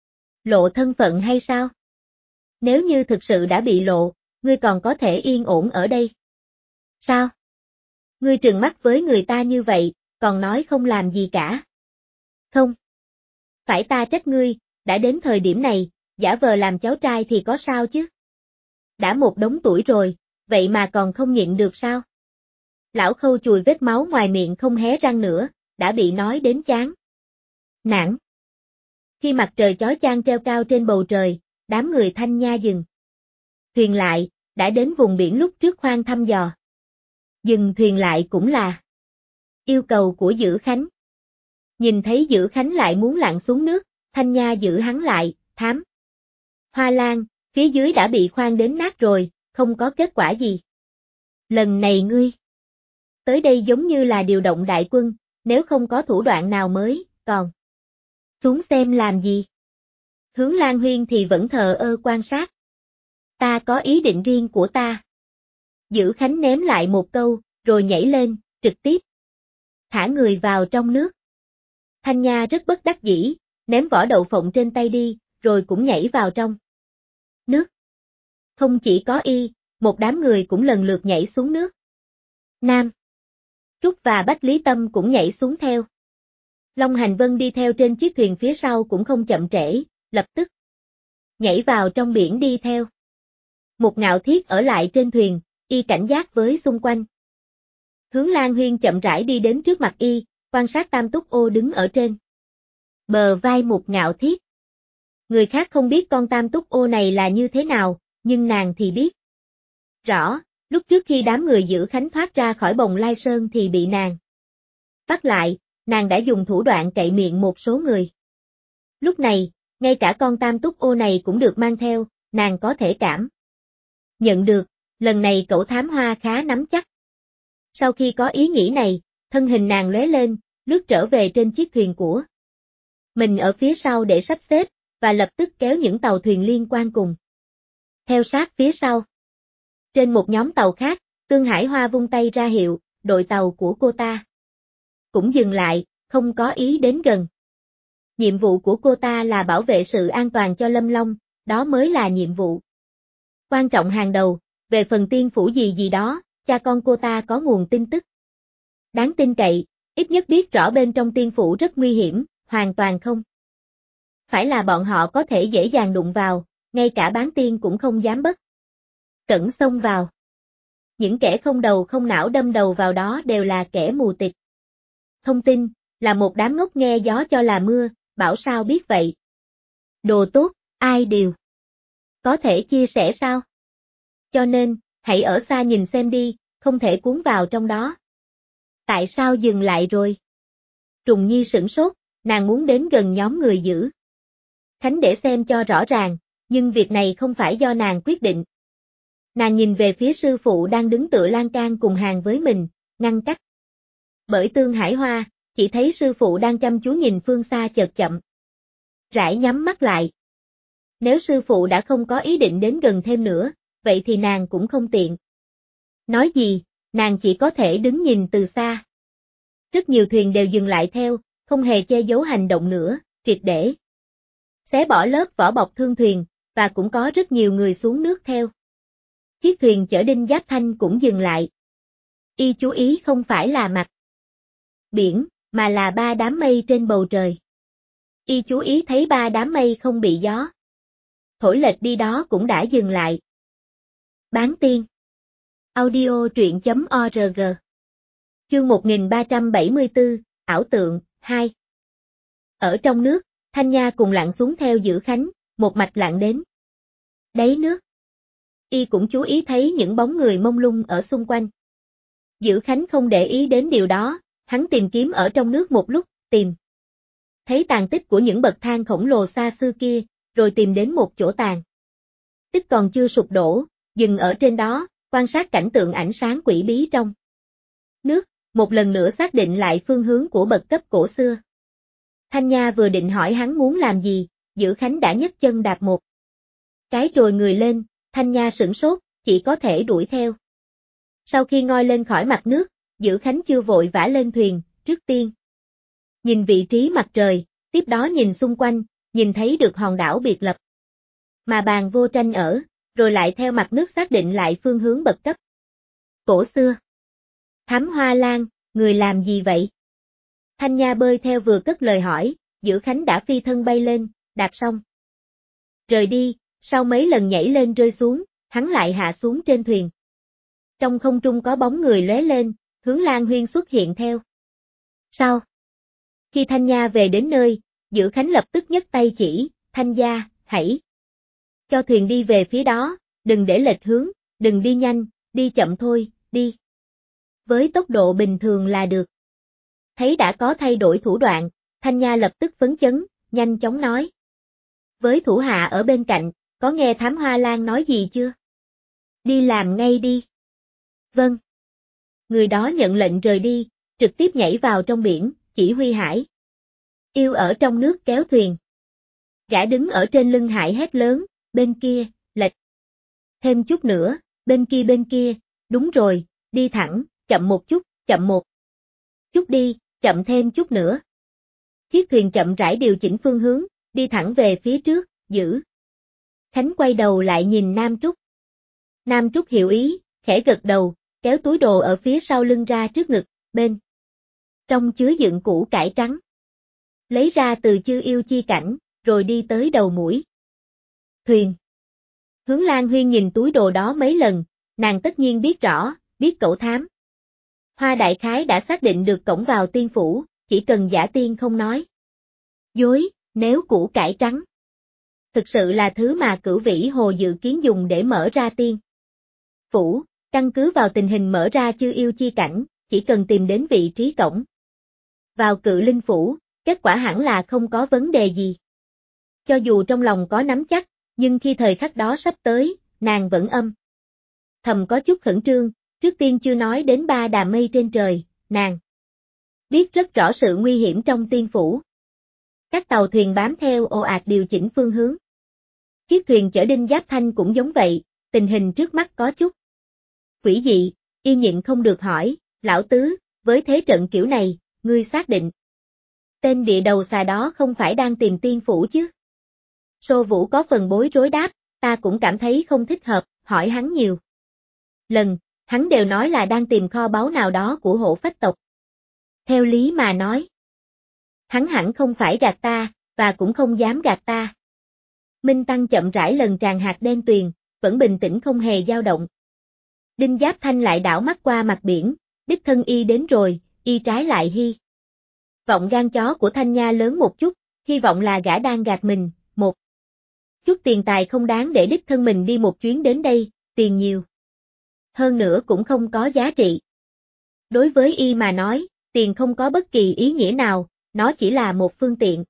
lộ thân phận hay sao? Nếu như thực sự đã bị lộ, ngươi còn có thể yên ổn ở đây. Sao? Ngươi trừng mắt với người ta như vậy, còn nói không làm gì cả. Không. Phải ta trách ngươi, đã đến thời điểm này, giả vờ làm cháu trai thì có sao chứ? Đã một đống tuổi rồi, vậy mà còn không nhịn được sao? Lão Khâu chùi vết máu ngoài miệng không hé răng nữa, đã bị nói đến chán nản. Khi mặt trời chói chang treo cao trên bầu trời, đám người Thanh Nha dừng thuyền lại, đã đến vùng biển lúc trước khoan thăm dò. Dừng thuyền lại cũng là yêu cầu của Dữ Khánh. Nhìn thấy Dữ Khánh lại muốn lặn xuống nước, Thanh Nha giữ hắn lại, thám. Hoa Lan, phía dưới đã bị khoan đến nát rồi, không có kết quả gì. Lần này ngươi tới đây giống như là điều động đại quân, nếu không có thủ đoạn nào mới, còn xuống xem làm gì? Hướng Lan Huyên thì vẫn thờ ơ quan sát. Ta có ý định riêng của ta. Dữ Khánh ném lại một câu, rồi nhảy lên, trực tiếp thả người vào trong nước. Thanh Nha rất bất đắc dĩ, ném vỏ đậu phộng trên tay đi, rồi cũng nhảy vào trong nước. Không chỉ có y, một đám người cũng lần lượt nhảy xuống nước. Nam Trúc và Bách Lý Tâm cũng nhảy xuống theo. Long Hành Vân đi theo trên chiếc thuyền phía sau cũng không chậm trễ, lập tức nhảy vào trong biển đi theo. Một Ngạo Thiết ở lại trên thuyền, y cảnh giác với xung quanh. Hướng Lan Huyên chậm rãi đi đến trước mặt y, quan sát Tam Túc Ô đứng ở trên bờ vai Một Ngạo Thiết. Người khác không biết con Tam Túc Ô này là như thế nào, nhưng nàng thì biết rõ, lúc trước khi đám người Dữ Khánh thoát ra khỏi Bồng Lai Sơn thì bị nàng bắt lại, nàng đã dùng thủ đoạn cậy miệng một số người. Lúc này, ngay cả con Tam Túc Ô này cũng được mang theo, nàng có thể cảm nhận được, lần này cẩu thám hoa khá nắm chắc. Sau khi có ý nghĩ này, thân hình nàng lóe lên, lướt trở về trên chiếc thuyền của mình ở phía sau để sắp xếp, và lập tức kéo những tàu thuyền liên quan cùng theo sát phía sau. Trên một nhóm tàu khác, Tương Hải Hoa vung tay ra hiệu, đội tàu của cô ta cũng dừng lại, không có ý đến gần. Nhiệm vụ của cô ta là bảo vệ sự an toàn cho Lâm Long, đó mới là nhiệm vụ quan trọng hàng đầu. Về phần tiên phủ gì gì đó, cha con cô ta có nguồn tin tức đáng tin cậy, ít nhất biết rõ bên trong tiên phủ rất nguy hiểm, hoàn toàn không phải là bọn họ có thể dễ dàng đụng vào, ngay cả bán tiên cũng không dám bất cẩn xông vào. Những kẻ không đầu không não đâm đầu vào đó đều là kẻ mù tịt thông tin, là một đám ngốc nghe gió cho là mưa, bảo sao biết vậy. Đồ tốt, ai đều có thể chia sẻ sao? Cho nên, hãy ở xa nhìn xem đi, không thể cuốn vào trong đó. Tại sao dừng lại rồi? Trùng Nhi sửng sốt, nàng muốn đến gần nhóm người Dữ Khánh để xem cho rõ ràng, nhưng việc này không phải do nàng quyết định. Nàng nhìn về phía sư phụ đang đứng tựa lan can cùng hàng với mình, ngăn cách bởi Tương Hải Hoa, chỉ thấy sư phụ đang chăm chú nhìn phương xa chợt chậm rãi nhắm mắt lại. Nếu sư phụ đã không có ý định đến gần thêm nữa, vậy thì nàng cũng không tiện nói gì, nàng chỉ có thể đứng nhìn từ xa. Rất nhiều thuyền đều dừng lại theo, không hề che giấu hành động nữa, triệt để xé bỏ lớp vỏ bọc thương thuyền, và cũng có rất nhiều người xuống nước theo. Chiếc thuyền chở Đinh Giáp Thanh cũng dừng lại. Y chú ý không phải là mặt biển, mà là ba đám mây trên bầu trời. Y chú ý thấy ba đám mây không bị gió thổi lệch đi đó cũng đã dừng lại. Bán tiên. Audio truyện.org. Chương 1374, ảo tượng, 2. Ở trong nước, Thanh Nha cùng lặn xuống theo Dữ Khánh, một mạch lặn đến đáy nước. Y cũng chú ý thấy những bóng người mông lung ở xung quanh. Dữ Khánh không để ý đến điều đó, hắn tìm kiếm ở trong nước một lúc, tìm thấy tàn tích của những bậc thang khổng lồ xa xưa kia, rồi tìm đến một chỗ tàn tích còn chưa sụp đổ, dừng ở trên đó, quan sát cảnh tượng ảnh sáng quỷ bí trong nước, một lần nữa xác định lại phương hướng của bậc cấp cổ xưa. Thanh Nha vừa định hỏi hắn muốn làm gì, Dữ Khánh đã nhấc chân đạp một cái rồi người lên, Thanh Nha sửng sốt, chỉ có thể đuổi theo. Sau khi ngoi lên khỏi mặt nước, Dữ Khánh chưa vội vã lên thuyền, trước tiên nhìn vị trí mặt trời, tiếp đó nhìn xung quanh, nhìn thấy được hòn đảo biệt lập mà Bàn Vô Tranh ở, rồi lại theo mặt nước xác định lại phương hướng bậc cấp cổ xưa. Thám Hoa Lan, người làm gì vậy? Thanh Nha bơi theo vừa cất lời hỏi, Dữ Khánh đã phi thân bay lên, đạp xong rời đi, sau mấy lần nhảy lên rơi xuống, hắn lại hạ xuống trên thuyền. Trong không trung có bóng người lóe lên, Hướng Lan Huyên xuất hiện theo. Sao? Khi Thanh Nha về đến nơi, Dữ Khánh lập tức nhấc tay chỉ, Thanh Gia, hãy cho thuyền đi về phía đó, đừng để lệch hướng, đừng đi nhanh, đi chậm thôi, đi với tốc độ bình thường là được. Thấy đã có thay đổi thủ đoạn, Thanh Nha lập tức phấn chấn, nhanh chóng nói. Với thủ hạ ở bên cạnh, có nghe Thám Hoa Lan nói gì chưa? Đi làm ngay đi. Vâng. Người đó nhận lệnh rời đi, trực tiếp nhảy vào trong biển, chỉ huy Hải Yêu ở trong nước kéo thuyền. Gã đứng ở trên lưng Hải hét lớn, bên kia, lệch thêm chút nữa, bên kia, đúng rồi, đi thẳng, chậm một chút đi, chậm thêm chút nữa. Chiếc thuyền chậm rãi điều chỉnh phương hướng, đi thẳng về phía trước, Dữ Khánh quay đầu lại nhìn Nam Trúc. Nam Trúc hiểu ý, khẽ gật đầu, kéo túi đồ ở phía sau lưng ra trước ngực, bên trong chứa đựng củ cải trắng. Lấy ra từ Chư Yêu Chi Cảnh, rồi đi tới đầu mũi thuyền. Hướng Lan Huyên nhìn túi đồ đó mấy lần, nàng tất nhiên biết rõ, biết cẩu Thám Hoa đại khái đã xác định được cổng vào tiên phủ, chỉ cần giả tiên không nói dối, nếu củ cải trắng thực sự là thứ mà Cửu Vĩ Hồ dự kiến dùng để mở ra tiên phủ, căn cứ vào tình hình mở ra Chư Yêu Chi Cảnh, chỉ cần tìm đến vị trí cổng vào Cự Linh phủ, kết quả hẳn là không có vấn đề gì. Cho dù trong lòng có nắm chắc, nhưng khi thời khắc đó sắp tới, nàng vẫn thầm có chút khẩn trương, trước tiên chưa nói đến ba đám mây trên trời, nàng biết rất rõ sự nguy hiểm trong tiên phủ. Các tàu thuyền bám theo ồ ạt điều chỉnh phương hướng. Chiếc thuyền chở Đinh Giáp Thanh cũng giống vậy, tình hình trước mắt có chút quỷ dị, y nhịn không được hỏi, lão tứ, với thế trận kiểu này, ngươi xác định tên địa đầu xà đó không phải đang tìm tiên phủ chứ? Sô Vũ có phần bối rối đáp, ta cũng cảm thấy không thích hợp, hỏi hắn nhiều lần, hắn đều nói là đang tìm kho báu nào đó của Hổ Phách tộc. Theo lý mà nói, hắn hẳn không phải gạt ta, và cũng không dám gạt ta. Minh Tăng chậm rãi lần tràn hạt đen tuyền, vẫn bình tĩnh không hề dao động. Đinh Giáp Thanh lại đảo mắt qua mặt biển, đích thân y đến rồi, y trái lại hy vọng gan chó của Thanh Nha lớn một chút, hy vọng là gã đang gạt mình, một chút tiền tài không đáng để đích thân mình đi một chuyến đến đây, tiền nhiều hơn nữa cũng không có giá trị. Đối với y mà nói, tiền không có bất kỳ ý nghĩa nào, nó chỉ là một phương tiện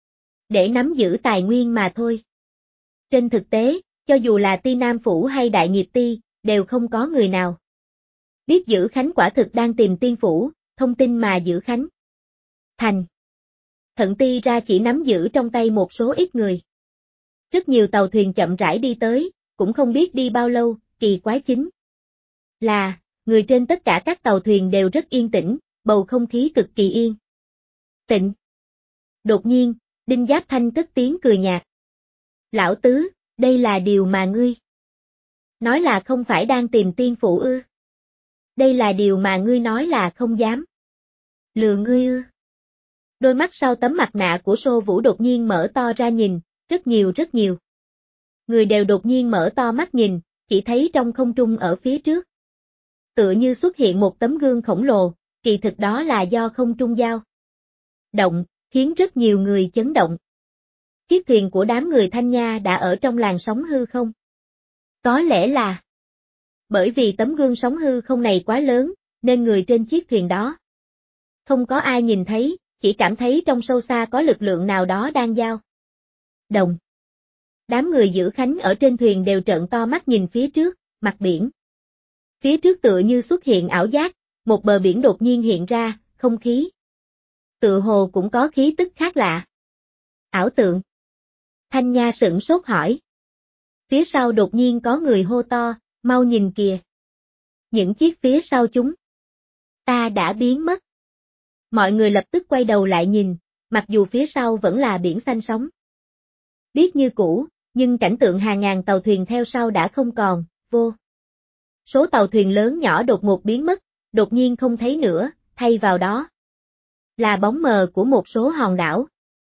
để nắm giữ tài nguyên mà thôi. Trên thực tế, cho dù là Ti Nam Phủ hay Đại Nghiệp Ti, đều không có người nào biết Dữ Khánh quả thực đang tìm tiên phủ, thông tin mà Dữ Khánh thành thận ti ra chỉ nắm giữ trong tay một số ít người. Rất nhiều tàu thuyền chậm rãi đi tới, cũng không biết đi bao lâu, kỳ quái chính là, người trên tất cả các tàu thuyền đều rất yên tĩnh, bầu không khí cực kỳ yên tĩnh. Đột nhiên, Đinh Giáp Thanh cất tiếng cười nhạt. Lão Tứ, đây là điều mà ngươi nói là không phải đang tìm tiên phụ ư? Đây là điều mà ngươi nói là không dám lừa ngươi ư? Đôi mắt sau tấm mặt nạ của Sô Vũ đột nhiên mở to ra nhìn, rất nhiều. Người đều đột nhiên mở to mắt nhìn, chỉ thấy trong không trung ở phía trước. Tựa như xuất hiện một tấm gương khổng lồ, kỳ thực đó là do không trung dao động, khiến rất nhiều người chấn động. Chiếc thuyền của đám người Thanh Nha đã ở trong làn sóng hư không? Có lẽ là bởi vì tấm gương sóng hư không này quá lớn, nên người trên chiếc thuyền đó không có ai nhìn thấy, chỉ cảm thấy trong sâu xa có lực lượng nào đó đang dao động. Đám người giữ khánh ở trên thuyền đều trợn to mắt nhìn phía trước, mặt biển. Phía trước tựa như xuất hiện ảo giác, một bờ biển đột nhiên hiện ra, không khí tựa hồ cũng có khí tức khác lạ. Ảo tượng. Thanh Nha sửng sốt hỏi. Phía sau đột nhiên có người hô to, mau nhìn kìa. Những chiếc phía sau chúng ta đã biến mất. Mọi người lập tức quay đầu lại nhìn, mặc dù phía sau vẫn là biển xanh sóng biếc như cũ, nhưng cảnh tượng hàng ngàn tàu thuyền theo sau đã không còn, vô số tàu thuyền lớn nhỏ đột ngột biến mất, đột nhiên không thấy nữa, thay vào đó là bóng mờ của một số hòn đảo.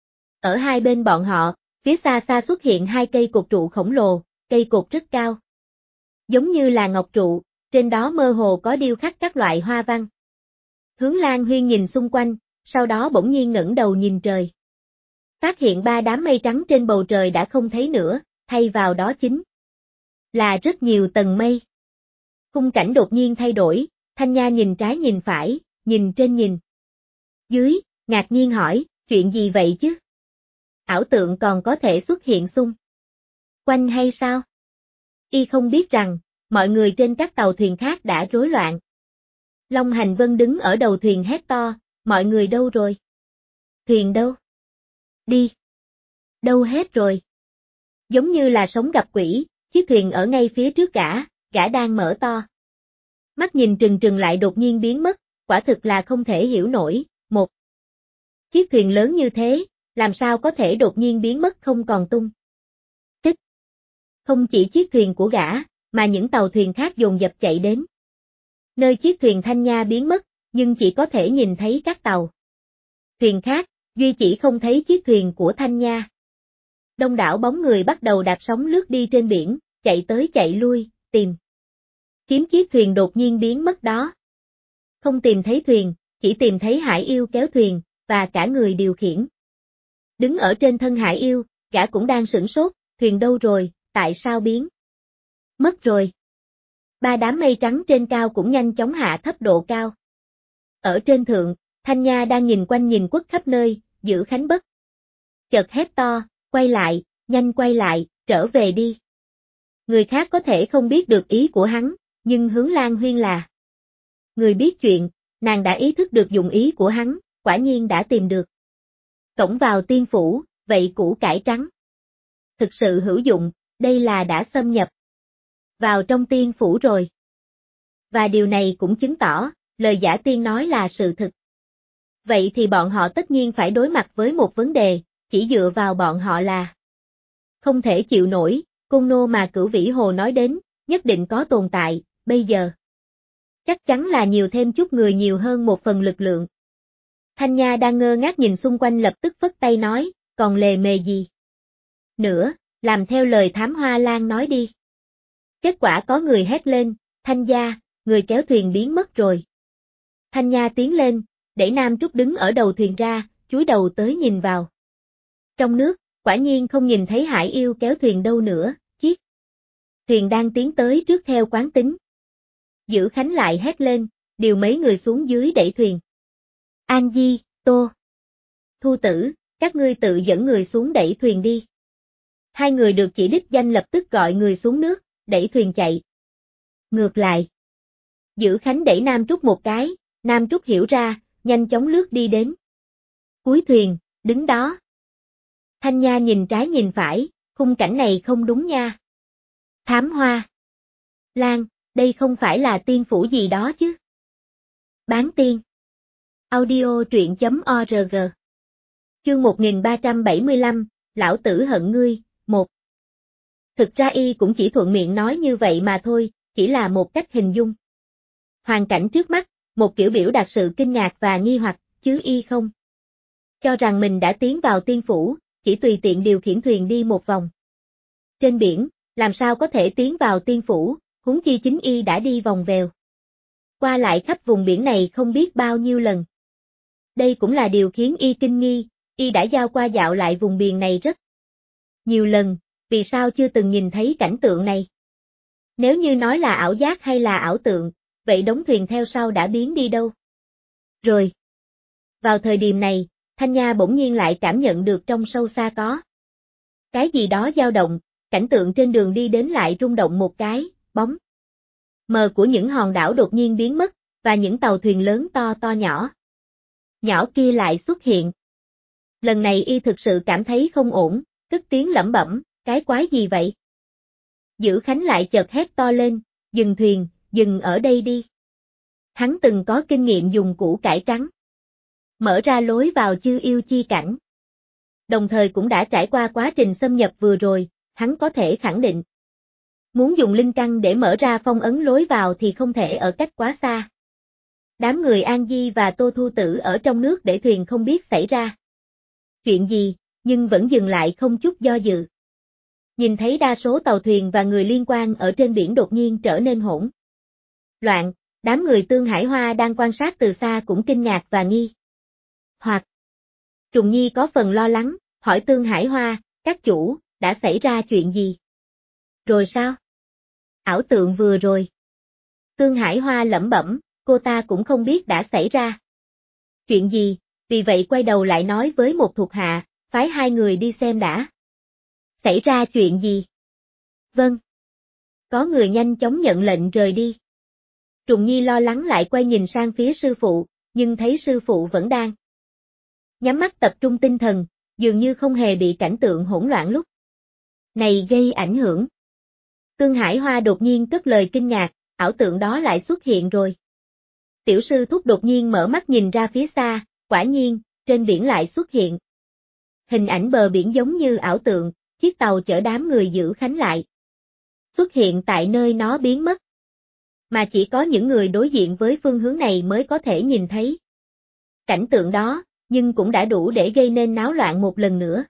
Ở hai bên bọn họ, phía xa xa xuất hiện hai cây cột trụ khổng lồ, cây cột rất cao, giống như là ngọc trụ, trên đó mơ hồ có điêu khắc các loại hoa văn. Hướng Lan Huyên nhìn xung quanh, sau đó bỗng nhiên ngẩng đầu nhìn trời. Phát hiện ba đám mây trắng trên bầu trời đã không thấy nữa, thay vào đó chính là rất nhiều tầng mây. Khung cảnh đột nhiên thay đổi, Thanh Nha nhìn trái nhìn phải, nhìn trên nhìn dưới, ngạc nhiên hỏi, chuyện gì vậy chứ? Ảo tượng còn có thể xuất hiện xung quanh hay sao? Y không biết rằng, mọi người trên các tàu thuyền khác đã rối loạn. Long Hành Vân đứng ở đầu thuyền hét to, mọi người đâu rồi? Thuyền đâu? Đi. Đâu hết rồi? Giống như là sống gặp quỷ, chiếc thuyền ở ngay phía trước gã đang mở to. Mắt nhìn trừng lại đột nhiên biến mất, quả thực là không thể hiểu nổi, một chiếc thuyền lớn như thế, làm sao có thể đột nhiên biến mất không còn tung tích. Không chỉ chiếc thuyền của gã, mà những tàu thuyền khác dồn dập chạy đến. Nơi chiếc thuyền Thanh Nha biến mất, nhưng chỉ có thể nhìn thấy các tàu thuyền khác, duy chỉ không thấy chiếc thuyền của Thanh Nha. Đông đảo bóng người bắt đầu đạp sóng lướt đi trên biển, chạy tới chạy lui, tìm kiếm chiếc thuyền đột nhiên biến mất đó. Không tìm thấy thuyền, chỉ tìm thấy Hải Yêu kéo thuyền, và cả người điều khiển. Đứng ở trên thân Hải Yêu, gã cũng đang sửng sốt, thuyền đâu rồi, tại sao biến mất rồi? Ba đám mây trắng trên cao cũng nhanh chóng hạ thấp độ cao. Ở trên thượng, Thanh Nha đang nhìn quanh nhìn quất khắp nơi, giữ khánh bất chợt hét to, quay lại, nhanh quay lại, trở về đi. Người khác có thể không biết được ý của hắn, nhưng Hướng Lan Huyên là người biết chuyện, nàng đã ý thức được dụng ý của hắn, quả nhiên đã tìm được cổng vào tiên phủ, vậy củ cải trắng thực sự hữu dụng, đây là đã xâm nhập vào trong tiên phủ rồi. Và điều này cũng chứng tỏ, lời giả tiên nói là sự thực. Vậy thì bọn họ tất nhiên phải đối mặt với một vấn đề, chỉ dựa vào bọn họ là không thể chịu nổi, côn nô mà Cửu Vĩ Hồ nói đến, nhất định có tồn tại, bây giờ chắc chắn là nhiều thêm chút người nhiều hơn một phần lực lượng. Thanh Nha đang ngơ ngác nhìn xung quanh lập tức phất tay nói, còn lề mề gì nữa, làm theo lời Thám Hoa Lan nói đi. Kết quả có người hét lên, Thanh gia, người kéo thuyền biến mất rồi. Thanh Nha tiến lên, để Nam Trúc đứng ở đầu thuyền ra, chúi đầu tới nhìn vào. Trong nước, quả nhiên không nhìn thấy Hải Yêu kéo thuyền đâu nữa, chiếc thuyền đang tiến tới trước theo quán tính. Giữ Khánh lại hét lên, điều mấy người xuống dưới đẩy thuyền. An Di, Tô, Thu Tử, các ngươi tự dẫn người xuống đẩy thuyền đi. Hai người được chỉ đích danh lập tức gọi người xuống nước, đẩy thuyền chạy. Ngược lại, Giữ Khánh đẩy Nam Trúc một cái, Nam Trúc hiểu ra, nhanh chóng lướt đi đến cuối thuyền, đứng đó. Thanh Nha nhìn trái nhìn phải, khung cảnh này không đúng nha. Thám Hoa Lan, đây không phải là tiên phủ gì đó chứ? Bán tiên. Audio truyện.org. Chương 1375, Lão tử hận ngươi, 1. Thực ra y cũng chỉ thuận miệng nói như vậy mà thôi, chỉ là một cách hình dung hoàn cảnh trước mắt, một kiểu biểu đạt sự kinh ngạc và nghi hoặc, chứ y không cho rằng mình đã tiến vào tiên phủ, chỉ tùy tiện điều khiển thuyền đi một vòng trên biển, làm sao có thể tiến vào tiên phủ, huống chi chính y đã đi vòng vèo qua lại khắp vùng biển này không biết bao nhiêu lần. Đây cũng là điều khiến y kinh nghi, y đã giao qua dạo lại vùng biển này rất nhiều lần, vì sao chưa từng nhìn thấy cảnh tượng này? Nếu như nói là ảo giác hay là ảo tượng, vậy đống thuyền theo sau đã biến đi đâu? Rồi. Vào thời điểm này, Thanh Nha bỗng nhiên lại cảm nhận được trong sâu xa có cái gì đó dao động, cảnh tượng trên đường đi đến lại rung động một cái, bóng mờ của những hòn đảo đột nhiên biến mất, và những tàu thuyền lớn to to nhỏ kia lại xuất hiện. Lần này y thực sự cảm thấy không ổn, cất tiếng lẩm bẩm, cái quái gì vậy? Dữ Khánh lại chợt hét to lên, dừng thuyền, dừng ở đây đi. Hắn từng có kinh nghiệm dùng củ cải trắng mở ra lối vào Chư Yêu Chi Cảnh. Đồng thời cũng đã trải qua quá trình xâm nhập vừa rồi, hắn có thể khẳng định. Muốn dùng linh căn để mở ra phong ấn lối vào thì không thể ở cách quá xa. Đám người An Di và Tô Thu Tử ở trong nước để thuyền không biết xảy ra chuyện gì, nhưng vẫn dừng lại không chút do dự. Nhìn thấy đa số tàu thuyền và người liên quan ở trên biển đột nhiên trở nên hỗn loạn, đám người Tương Hải Hoa đang quan sát từ xa cũng kinh ngạc và nghi hoặc. Trùng Nhi có phần lo lắng, hỏi Tương Hải Hoa, các chủ, đã xảy ra chuyện gì? Rồi sao? Ảo tượng vừa rồi. Tương Hải Hoa lẩm bẩm, cô ta cũng không biết đã xảy ra chuyện gì, vì vậy quay đầu lại nói với một thuộc hạ, phái hai người đi xem đã. Xảy ra chuyện gì? Vâng. Có người nhanh chóng nhận lệnh rời đi. Trùng Nhi lo lắng lại quay nhìn sang phía sư phụ, nhưng thấy sư phụ vẫn đang nhắm mắt tập trung tinh thần, dường như không hề bị cảnh tượng hỗn loạn lúc này gây ảnh hưởng. Tương Hải Hoa đột nhiên cất lời kinh ngạc, ảo tượng đó lại xuất hiện rồi. Tiểu sư thúc đột nhiên mở mắt nhìn ra phía xa, quả nhiên, trên biển lại xuất hiện. Hình ảnh bờ biển giống như ảo tượng, chiếc tàu chở đám người Dữ Khánh lại xuất hiện tại nơi nó biến mất. Mà chỉ có những người đối diện với phương hướng này mới có thể nhìn thấy cảnh tượng đó, nhưng cũng đã đủ để gây nên náo loạn một lần nữa.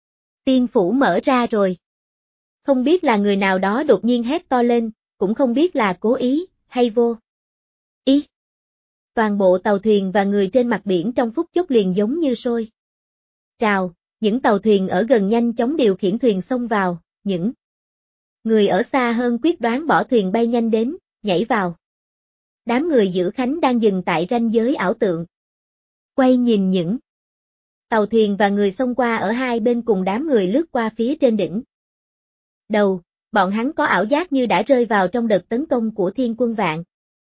Tiên phủ mở ra rồi. Không biết là người nào đó đột nhiên hét to lên, cũng không biết là cố ý, hay vô ý. Toàn bộ tàu thuyền và người trên mặt biển trong phút chốc liền giống như sôi trào, những tàu thuyền ở gần nhanh chóng điều khiển thuyền xông vào, những người ở xa hơn quyết đoán bỏ thuyền bay nhanh đến, nhảy vào. Đám người Dữ Khánh đang dừng tại ranh giới ảo tượng. Quay nhìn những tàu thuyền và người xông qua ở hai bên cùng đám người lướt qua phía trên đỉnh đầu, bọn hắn có ảo giác như đã rơi vào trong đợt tấn công của Thiên Quân Vạn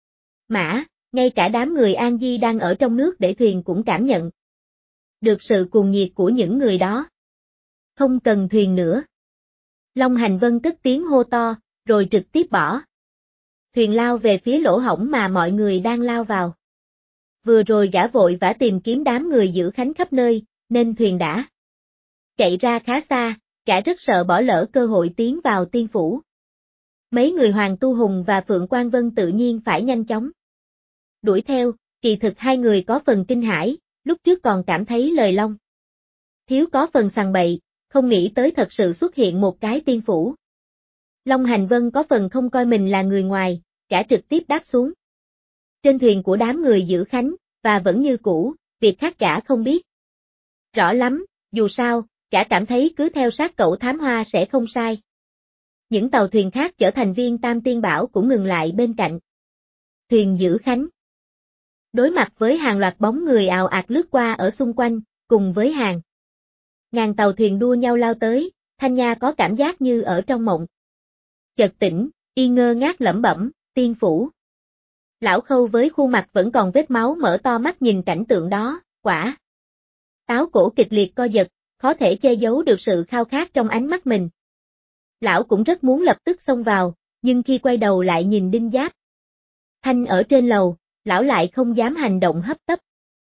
Mã, ngay cả đám người An Di đang ở trong nước để thuyền cũng cảm nhận được sự cuồng nhiệt của những người đó. Không cần thuyền nữa. Long Hành Vân cất tiếng hô to, rồi trực tiếp bỏ thuyền lao về phía lỗ hổng mà mọi người đang lao vào. Vừa rồi gã vội vã tìm kiếm đám người Dữ Khánh khắp nơi, nên thuyền đã chạy ra khá xa, gã rất sợ bỏ lỡ cơ hội tiến vào tiên phủ. Mấy người Hoàng Tu Hùng và Phượng Quang Vân tự nhiên phải nhanh chóng đuổi theo, kỳ thực hai người có phần kinh hãi, lúc trước còn cảm thấy lời Long Thiếu có phần sằng bậy, không nghĩ tới thật sự xuất hiện một cái tiên phủ. Long Hành Vân có phần không coi mình là người ngoài, gã trực tiếp đáp xuống trên thuyền của đám người Dữ Khánh, và vẫn như cũ, việc khác gã không biết rõ lắm, dù sao, gã cảm thấy cứ theo sát cậu Thám Hoa sẽ không sai. Những tàu thuyền khác chở thành viên Tam Tiên Bảo cũng ngừng lại bên cạnh thuyền Dữ Khánh. Đối mặt với hàng loạt bóng người ào ạt lướt qua ở xung quanh, cùng với hàng ngàn tàu thuyền đua nhau lao tới, Thanh Nha có cảm giác như ở trong mộng. Chợt tỉnh, y ngơ ngác lẩm bẩm, tiên phủ. Lão Khâu với khuôn mặt vẫn còn vết máu mở to mắt nhìn cảnh tượng đó, quả táo cổ kịch liệt co giật, khó thể che giấu được sự khao khát trong ánh mắt mình. Lão cũng rất muốn lập tức xông vào, nhưng khi quay đầu lại nhìn Đinh Giáp Thanh ở trên lầu, lão lại không dám hành động hấp tấp.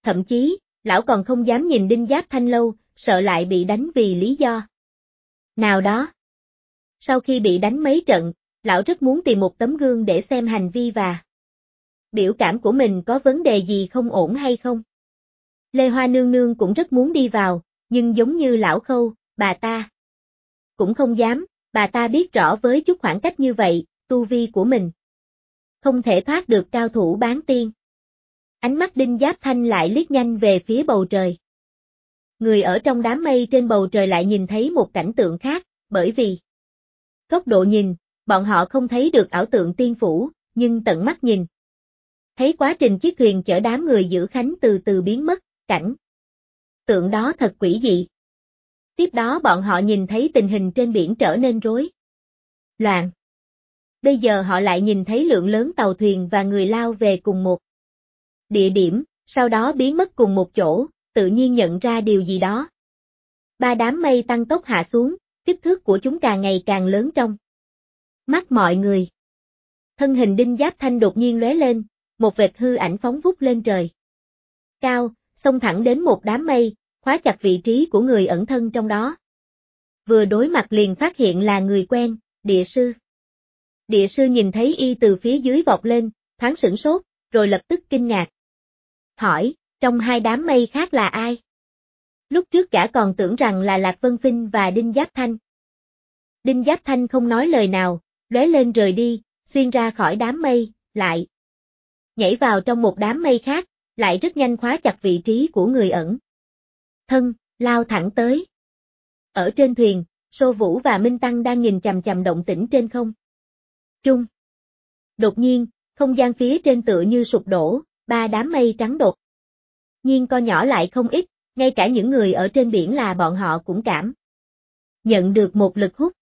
thậm chí, lão còn không dám nhìn Đinh Giáp Thanh lâu, sợ lại bị đánh vì lý do nào đó. Sau khi bị đánh mấy trận, lão rất muốn tìm một tấm gương để xem hành vi và biểu cảm của mình có vấn đề gì không ổn hay không. Lê Hoa nương nương cũng rất muốn đi vào, nhưng giống như lão Khâu, bà ta cũng không dám, bà ta biết rõ với chút khoảng cách như vậy, tu vi của mình không thể thoát được cao thủ bán tiên. Ánh mắt Đinh Giáp Thanh lại liếc nhanh về phía bầu trời. Người ở trong đám mây trên bầu trời lại nhìn thấy một cảnh tượng khác, bởi vì góc độ nhìn, bọn họ không thấy được ảo tượng tiên phủ, nhưng tận mắt nhìn thấy quá trình chiếc thuyền chở đám người giữ khánh từ từ biến mất, cảnh tượng đó thật quỷ dị. Tiếp đó bọn họ nhìn thấy tình hình trên biển trở nên rối loạn. Bây giờ họ lại nhìn thấy lượng lớn tàu thuyền và người lao về cùng một địa điểm, sau đó biến mất cùng một chỗ, tự nhiên nhận ra điều gì đó. Ba đám mây tăng tốc hạ xuống, kích thước của chúng càng ngày càng lớn trong mắt mọi người. Thân hình Đinh Giáp Thanh đột nhiên lóe lên, một vệt hư ảnh phóng vút lên trời cao, xông thẳng đến một đám mây, khóa chặt vị trí của người ẩn thân trong đó. Vừa đối mặt liền phát hiện là người quen, địa sư. Địa sư nhìn thấy y từ phía dưới vọt lên, thoáng sửng sốt, rồi lập tức kinh ngạc. Hỏi, trong hai đám mây khác là ai? Lúc trước gã còn tưởng rằng là Lạc Vân Phinh và Đinh Giáp Thanh. Đinh Giáp Thanh không nói lời nào, lóe lên rời đi, xuyên ra khỏi đám mây, lại nhảy vào trong một đám mây khác, lại rất nhanh khóa chặt vị trí của người ẩn thân, lao thẳng tới. Ở trên thuyền, Sô Vũ và Minh Tăng đang nhìn chằm chằm động tĩnh trên không trung. Đột nhiên, không gian phía trên tựa như sụp đổ, ba đám mây trắng đột nhiên co nhỏ lại không ít, ngay cả những người ở trên biển là bọn họ cũng cảm nhận được một lực hút.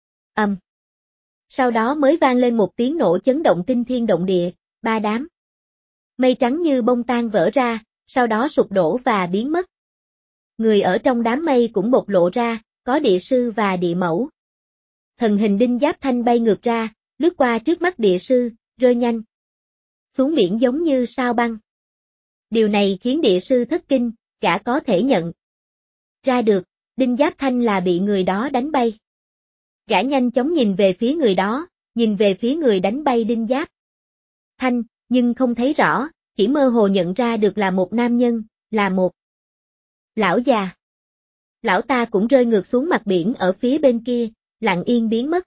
Sau đó mới vang lên một tiếng nổ chấn động kinh thiên động địa, ba đám mây trắng như bông tan vỡ ra, sau đó sụp đổ và biến mất. Người ở trong đám mây cũng bộc lộ ra, có địa sư và địa mẫu. Thần hình Đinh Giáp Thanh bay ngược ra, lướt qua trước mắt địa sư, rơi nhanh xuống biển giống như sao băng. Điều này khiến địa sư thất kinh, gã có thể nhận ra được, Đinh Giáp Thanh là bị người đó đánh bay. Gã nhanh chóng nhìn về phía người đó, nhìn về phía người đánh bay Đinh Giáp Thanh, nhưng không thấy rõ, chỉ mơ hồ nhận ra được là một nam nhân, là một lão già. Lão ta cũng rơi ngược xuống mặt biển ở phía bên kia, lặng yên biến mất.